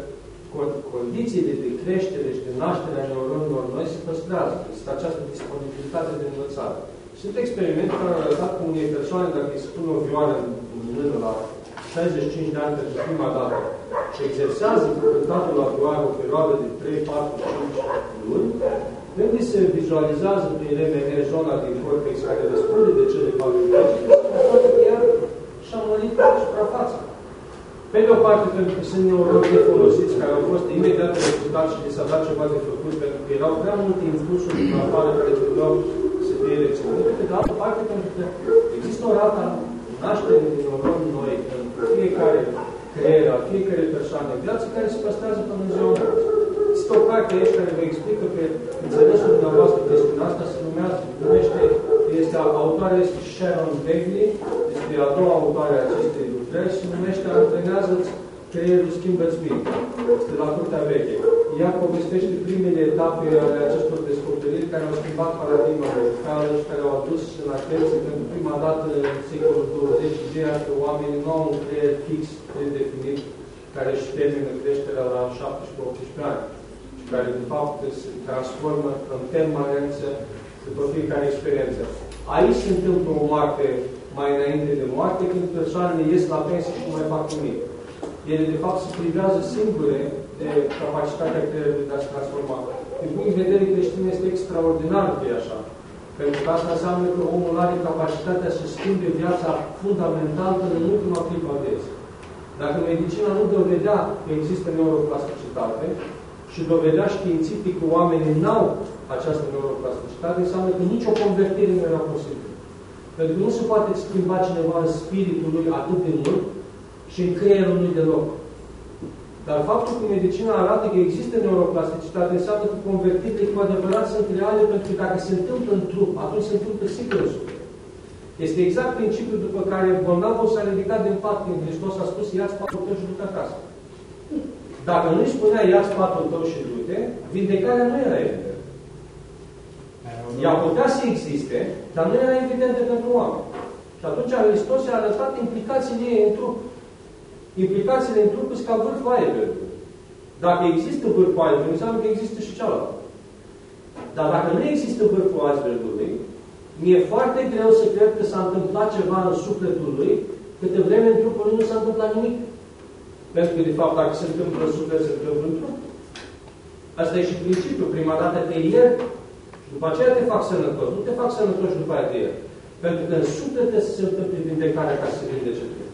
Speaker 2: condițiile de creștere și de naștere a neuronilor noi se păstrează. Este această disponibilitate de învățare. Sunt experimente care au arătat că unei persoane, dacă îi spune o vioară în mână la șaizeci și cinci de ani pentru prima dată și exersează cântatul la vioară o perioadă de trei, patru, cinci luni, când se vizualizează prin R M N zona din cortex care răspunde de cele facultăți, se că ea și-a mărit suprafața. Pe de o parte, pentru că sunt neuroni nefolosiți, care au fost imediat recrutați și li s-a dat ceva de făcut, pentru că erau prea multe impulsuri din afară care trebuiau să fie reținute. Pe de altă parte, pentru că există o rată a nașterii de neuroni noi pentru fiecare creier, al fiecare persoană în viață, care se păstrează până în ziua morții. Este o carte aici care vă explică pe înțelesul dumneavoastră chestiunea asta, se numează, numește, este, autoarea este Sharon Begley, este a doua autoare a acestei lucrări, se numește Antrenează-ți creierul, schimbă-ți mintea. Este la Curtea Veche. Ea povestește primele etape ale acestor descoperiri care au schimbat paradigma medicală și care au adus în atenție pentru prima dată în secolul douăzeci ideea că oamenii nu au un creier fix, predefinit, care își termină creșterea la șaptesprezece optsprezece ani și care, de fapt, se transformă în permanență după fiecare experiență. Aici se întâmplă o moarte mai înainte de moarte, când persoanele ies la pensie și nu mai fac nimic. Ele, de fapt, se privează singure de capacitatea creierului de a se transforma. Din punct de vedere creștin, este extraordinar că e așa. Pentru că asta înseamnă că omul are capacitatea să schimbe viața fundamental până în ultima clipă a vieții. Dacă medicina nu dovedea că există neuroplasticitate și dovedea științific că oamenii n-au această neuroplasticitate, înseamnă că nicio convertire nu era posibilă. Pentru că nu se poate schimba cineva în spiritul lui atât de mult și în creierul lui deloc. Dar faptul că medicina arată că există neuroplasticitate înseamnă că convertirile cu adevărat sunt reale, pentru că dacă se întâmplă în trup, atunci se întâmplă sigur în suflet. Este exact principiul după care bolnavul s-a ridicat din pat când Hristos a spus ia-ți patul tău și du-te acasă. Dacă nu îi spunea ia-ți patul tău și du-te, vindecarea nu era evidentă. Ea putea să existe, dar nu era evidentă pentru oameni. Și atunci Hristos a arătat implicațiile ei în trup. Implicațiile în trup sunt ca vârful icebergului. Dacă există vârful icebergului, înseamnă că există și cealaltă. Dar dacă nu există vârful icebergului, mi-e foarte greu să cred că s-a întâmplat ceva în sufletul lui, câte vreme în trupul lui nu s-a întâmplat nimic. Pentru că, de fapt, dacă se întâmplă în suflet, se întâmplă în trup. Asta e și principiul. Prima dată te iert și după aceea te fac sănătos. Nu te fac sănătos și după aceea te iert. Pentru că în suflet trebuie să se întâmple vindecarea ca să se vindece tu.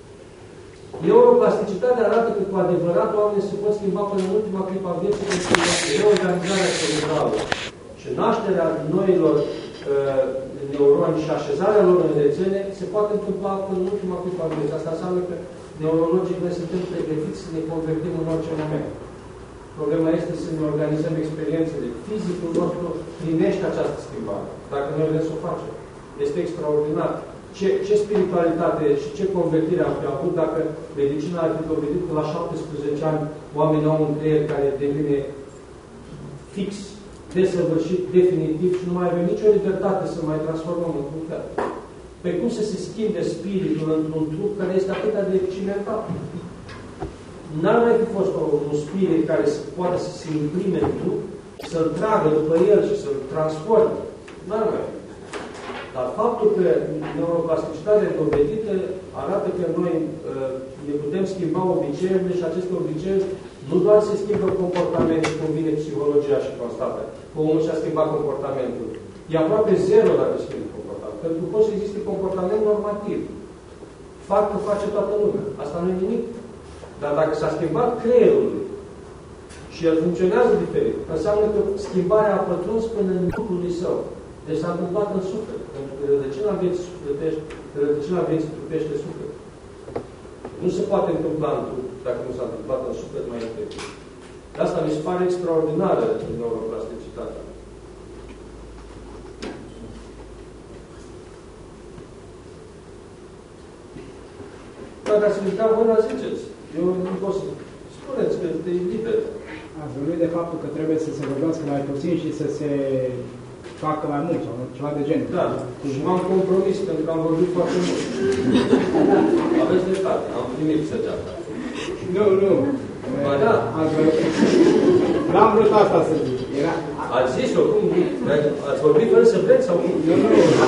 Speaker 2: Neuroplasticitatea arată că cu adevărat oamenii se pot schimba până în ultima clipă a vieții, pentru că reorganizarea cerebrală și nașterea noilor uh, neuroni și așezarea lor în rețele se poate întâmpla până în ultima clipă a vieții. Asta înseamnă că neurologii noi suntem pregătiți să ne convertim în orice moment. Problema este să ne organizăm experiențele. Fizicul nostru primește această schimbare, dacă noi vrem să o facem. Este extraordinar. Ce, ce spiritualitate și ce convertire am fi avut dacă medicina ar fi dovedit că la șaptesprezece ani oamenii au un creier care devine fix, desăvârșit, definitiv și nu mai avem nicio libertate să mai transformăm într-un fel. Pe cum să se schimbe spiritul într-un trup care este atât de cimentat? N-ar mai fi fost un spirit care să poată să se imprime în trup, să-l tragă după el și să-l transforme. N-ar mai fi. Dar faptul că neuroplasticitatea e dovedită arată că noi uh, ne putem schimba obiceiurile și aceste obiceiuri nu doar se schimbă comportamentul, cum vine psihologia și constată, că omul și-a schimbat comportamentul. E aproape zero dacă schimbă comportamentul. Pentru că poate să existe comportament normativ. Fac că face toată lumea. Asta nu e nimic. Dar dacă s-a schimbat creierul lui și el funcționează diferit, înseamnă că schimbarea a pătruns până în trupul lui său. Deci s-a întâmplat în suflet. Pentru că rădăcina vieții sufletești, rădăcina vieții trupește suflet. Nu se poate întâmpla în trup dacă nu s-a întâmplat în suflet mai întâi. De asta mi se pare extraordinară neuroplasticitatea.
Speaker 1: dacă ați ridicat mâna, ziceți. Eu nu pot să spuneți că e liber.
Speaker 4: Ați vorbit de faptul că trebuie să se vorbească mai puțin și să se facă mai mult sau ceva de genul.
Speaker 1: Da, și m-am compromis pentru că am vorbit foarte mult. Aveți dreptate, am primit săgeata.
Speaker 4: Nu, nu.
Speaker 1: Ba da.
Speaker 4: N-am vrut asta să zic. Era...
Speaker 1: Ați zis-o, cum? Ați vorbit fără să vreți sau cum?
Speaker 4: Nu, nu.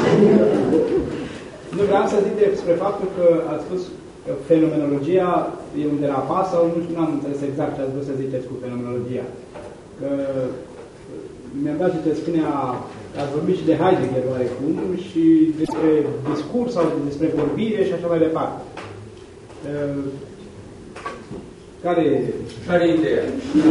Speaker 4: Nu, vreau să zic despre faptul că ați spus că fenomenologia e un derapas sau nu știu, n-am înțeles exact ce ați vrut să ziceți cu fenomenologia. Că mi-am dat ce spunea, ați vorbit și de Heidegger oarecum și despre discurs sau despre vorbire și așa mai departe. Care,
Speaker 1: Care e ideea?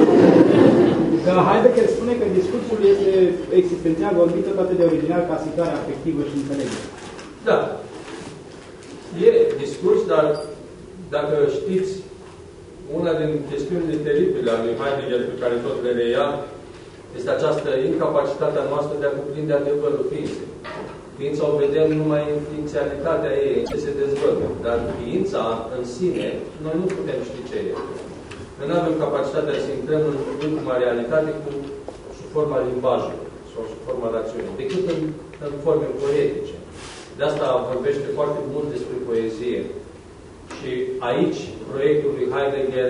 Speaker 4: Că Heidegger spune că discursul este existențial vorbit tot atât de original ca situarea afectivă și înțelegere.
Speaker 1: Da. E discurs, dar dacă știți, una din chestiunile teribile a lui Heidegger pe care tot le reia este această incapacitatea noastră de a cuprinde adevărul ființei. Ființa o vedem numai în ființialitatea ei, în ce se dezvăluie. Dar ființa în sine, noi nu putem ști ce e. Noi nu avem capacitatea să intrăm în ultima realitate cu sub forma limbajului sau sub forma rațiunii, decât în, în forme poetice. De asta vorbește foarte mult despre poezie. Și aici, proiectul lui Heidegger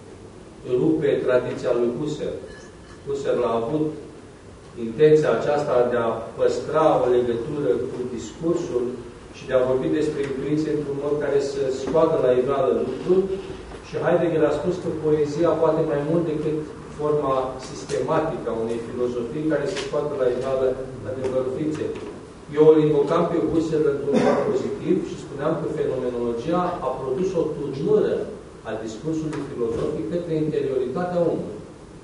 Speaker 1: rupe tradiția lui Husserl. Husserl a avut intenția aceasta de a păstra o legătură cu discursul și de a vorbi despre intuiție într-un mod care să scoată la iveală lucruri. Și Heidegger a spus că poezia poate mai mult decât forma sistematică a unei filozofii care să scoată la iveală adevărul ființei. Eu îl invocam pe Husserl într-un mod pozitiv și spuneam că fenomenologia a produs o turnură a discursului filozofic către interioritatea omului.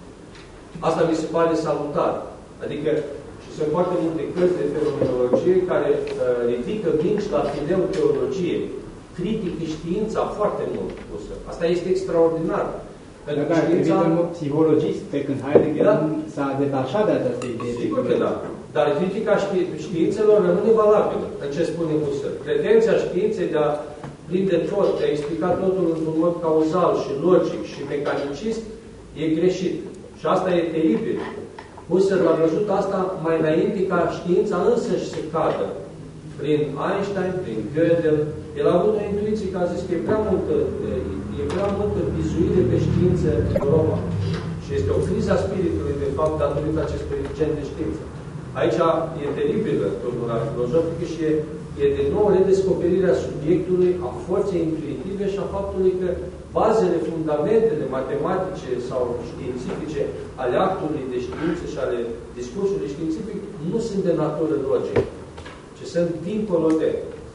Speaker 1: Asta mi se pare salutar. Adică, și sunt foarte multe cărți de fenomenologie care uh, ridică minci la fileu teologiei. Critică știința foarte mult. Asta este extraordinar.
Speaker 4: Pentru că știința... în mod psihologist, pe când Heidegger da? s-a detașat de această idee.
Speaker 1: Sigur că da. Dar critica ști... științelor rămâne valabilă. În ce spune Husserl? Pretenția științei de a prinde tot, de a explica totul într-un mod cauzal și logic și mecanicist, e greșit. Și asta e teribil. Husserl a văzut asta mai înainte ca știința însăși să cadă. Prin Einstein, prin Gödel. El a avut o intuiție că a zis că e prea multă, e prea multă vizuire pe știință în Europa. Și este o criză a spiritului, de fapt, datorită acestui gen de știință. Aici e teribilă turnura filozofică și e, e de nou redescoperirea subiectului, a forței intuitive și a faptului că bazele, fundamentele matematice sau științifice ale actului de știință și ale discursului științific nu sunt de natură logică, ci sunt dincolo de.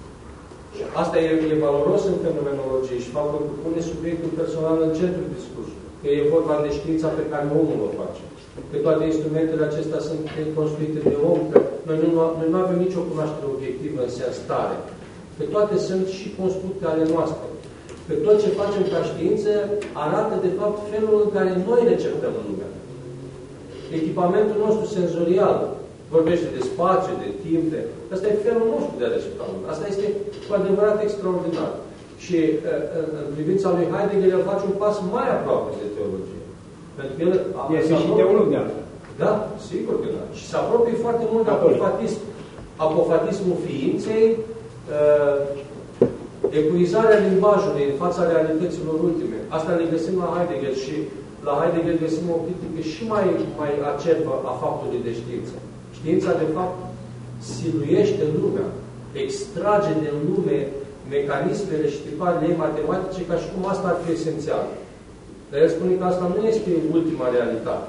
Speaker 1: Și asta e, e valoros în fenomenologie și faptul că pune subiectul personal în centrul discursului. Că e vorba de știința pe care omul o face. Că toate instrumentele acestea sunt construite de om, că noi nu, noi nu avem nicio cunoaștere obiectivă în sens tare. Că toate sunt și constructe ale noastre. Că tot ce facem ca știință arată, de fapt, felul în care noi receptăm lumea. Echipamentul nostru senzorial vorbește de spațiu, de timp, de... Asta e felul nostru de a recepta lumea. Asta este cu adevărat extraordinar. Și în privința lui Heidegger, el face un pas mai aproape de teologie. Pentru că el...
Speaker 4: Este și teolog de altfel.
Speaker 1: Da, sigur că da. Și se apropie foarte mult de apofatism. Apofatismul ființei, uh, epuizarea limbajului în fața realităților ultime. Asta le găsim la Heidegger și la Heidegger găsim o critică și mai, mai acerbă a faptului de știință. Știința, de fapt, siluiește lumea, extrage din lume mecanismele și tiparele ei matematice ca și cum asta ar fi esențial. Dar el spune că asta nu este ultima realitate.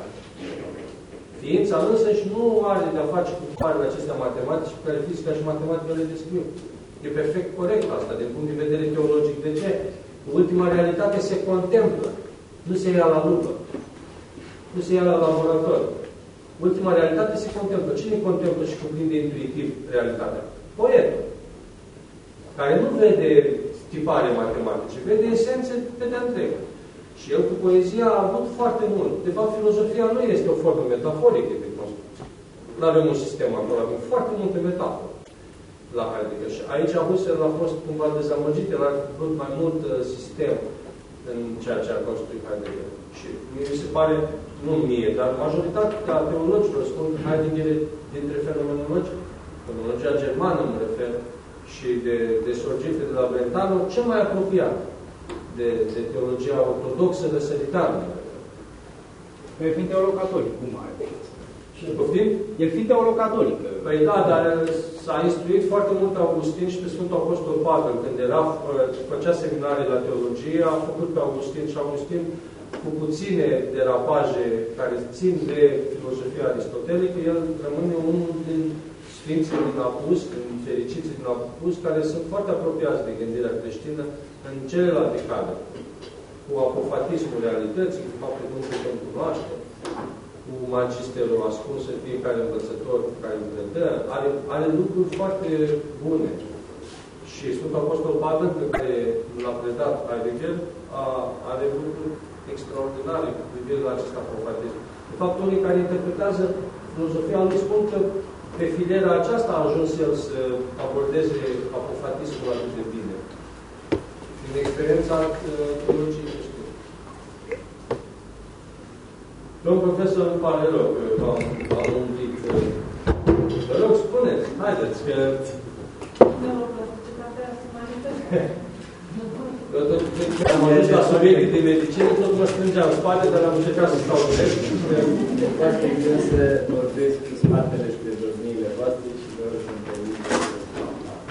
Speaker 1: Ființa însă și nu are de-a face cu tiparele acestea matematice pe care fizica și matematica le descriu. E perfect corect asta, din punct de vedere teologic. De ce? Ultima realitate se contemplă. Nu se ia la lupă. Nu se ia la laborator. Ultima realitate se contemplă. Cine contemplă și cuprinde intuitiv realitatea? Poetul. Care nu vede tipare matematice, vede esențe pe de întreg. Și el cu poezia a avut foarte mult. De fapt, filozofia nu este o formă metaforică de construcție. Nu avem un sistem acolo, avem foarte multe metafore.
Speaker 2: la Heidegger. Și aici Husserl a fost cumva dezamăgit, el a vrut mai mult uh, sistem în ceea ce a construit Heidegger. Și mi se pare, nu mie, dar majoritatea teologilor spun că Heidegger e dintre fenomenologi, fenomenologia germană mă refer, și de, de Sorgite de la Brentano, cel mai apropiat de, de teologia ortodoxă răsăritană.
Speaker 4: El fiind teolog catolic, cum are?
Speaker 2: Poftim?
Speaker 4: El fiind teolog catolic.
Speaker 2: Păi da, dar s-a instruit foarte mult Augustin și pe Sfântul Apostol Pavel. Când era, făcea seminare la teologie, a făcut pe Augustin și Augustin, cu puține derapaje care țin de filozofia aristotelică, el rămâne unul din sfinții din Apus, din fericiții din Apus, care sunt foarte apropiați de gândirea creștină în celelalte cadre. Cu apofatismul realității, cu faptul că nu putem cunoaște, cu magisterul ascuns în fiecare învățător care îl predă, are, are lucruri foarte bune. Și Sfântul Apostol Pavel, pe care l-a predat Heidegger, are lucruri extraordinare cu privire la acest apofatism. De fapt, unii care interpretează filozofia lui spun că pe filiera aceasta a ajuns el să abordeze apofatismul atât de bine. Din experiența teologiei creștine. Domnul profesor, îmi pare rău că v-am umblit. Vă rog, spuneți, haideți, că... Am ajuns la subiecte de medicină, tot mă strângeam în spate, dar am încercat să stau drept.
Speaker 5: E foarte greu să vorbesc cu spatele și pe domniile voastre și vă rog să-mi permite să spun.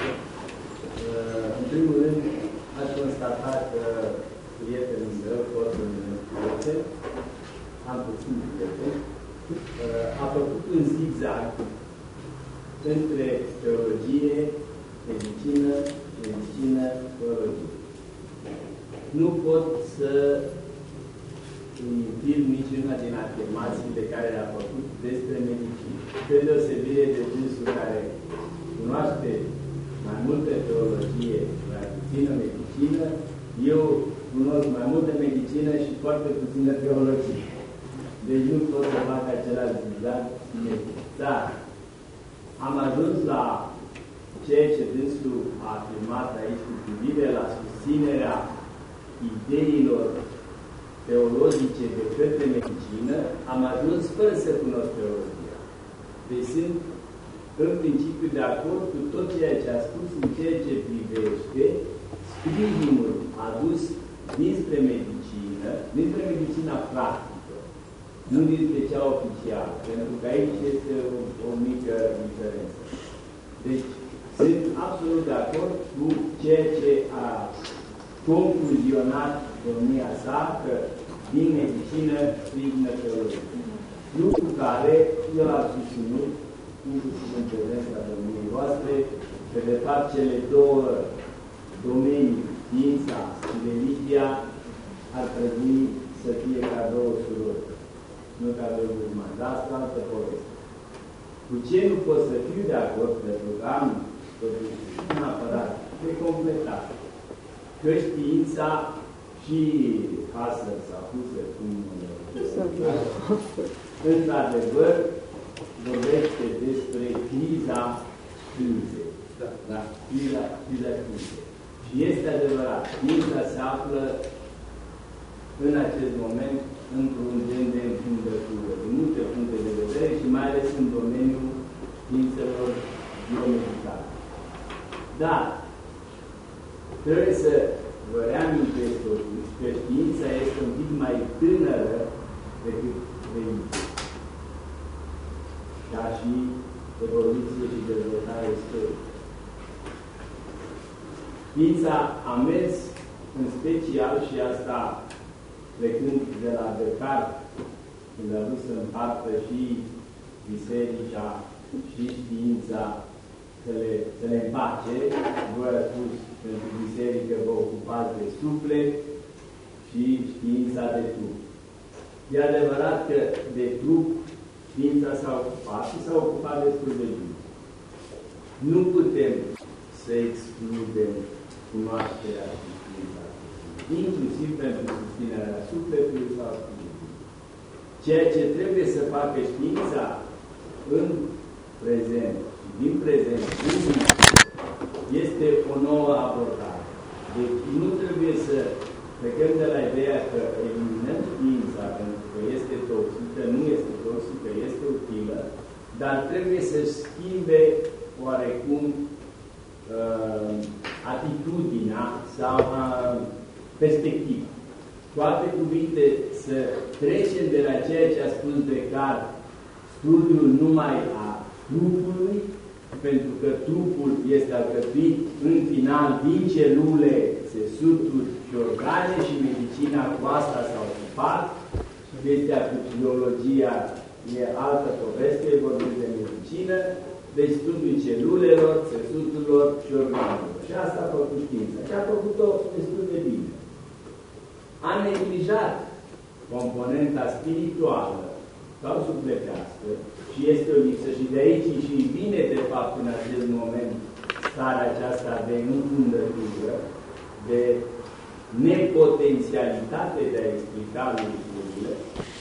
Speaker 5: În primul rând, aș constata că prietenul meu, fostul meu prieten, am puțin prieten, a făcut un zigzag între teologie, medicină, medicină, teologie. Nu pot să impil niciuna din afirmațiile care le-a făcut despre medicină. Pe deosebire de dânsul care cunoaște mai multă teologie, mai puțină medicină, eu cunosc mai multă medicină și foarte puțină teologie. Deci nu pot să fac același zigzag. Dar am ajuns la ceea ce dânsul a afirmat aici cu privire la susținerea ideilor teologice de către medicină, am ajuns fără să cunosc teologia. Deci sunt în principiu de acord cu tot ceea ce a spus în ceea ce privește sprijinul adus dinspre medicină, dinspre medicina practică, nu dinspre cea oficială, pentru că aici este o, o mică diferență. Deci, sunt absolut de acord cu ceea ce a concluzionat domnia sa, că din medicină sprijină teologie. Lucru care el a susținut, inclusiv în prezența domniei voastre, că de fapt cele două domenii, știința și religia, ar trebui să fie ca două surori, nu ca două urmani. Dar asta altă poveste. Cu ce nu pot să fiu de acord, pentru că am totuși neapărat de completat că știința și Husserl sau Husserl, cum într-adevăr vorbește despre criza crizei. Da. Da? Criza, criza crizei. Și este adevărat, știința se află în acest moment într-un gen de înfundătură, din multe puncte de vedere și mai ales în domeniul științelor biomedicale. Dar trebuie să vă reamintesc totuși că știința este un pic mai tânără decât religia. Ca și evoluție și dezvoltare istorică. Știința a mers în special și asta plecând de la Descartes, când a dus în partă și biserica și știința să le, să le împace. Voi a spus pentru biserică vă ocupați de suflet și știința de trup. E adevărat că de trup știința s-a ocupat și s-a ocupat destul de bine. Nu putem să excludem cunoașterea și știința, inclusiv pentru susținerea sufletului sau spiritului. Ceea ce trebuie să facă știința în prezent și din prezent, în este o nouă abordare. Deci nu trebuie să plecăm de la ideea că eliminăm știința pentru că este toxică, nu este toxică, este utilă, dar trebuie să schimbe oarecum uh, atitudinea sau uh, perspectiva. Cu alte cuvinte, să trecem de la ceea ce a spus Descartes, studiul numai a trupului, pentru că trupul este alcătuit în final din celule, țesuturi și organe și medicina cu asta s-a ocupat, chestia cu biologia e altă poveste, vorbim de medicină, deci studiul celulelor, țesuturilor și organelor. Și asta a făcut știința. Și a făcut-o destul de bine. A neglijat componenta spirituală sau sufletească și este o lipsă și de aici și vine de fapt în acest moment starea aceasta de înfundătură, de nepotențialitate de a explica lucrurile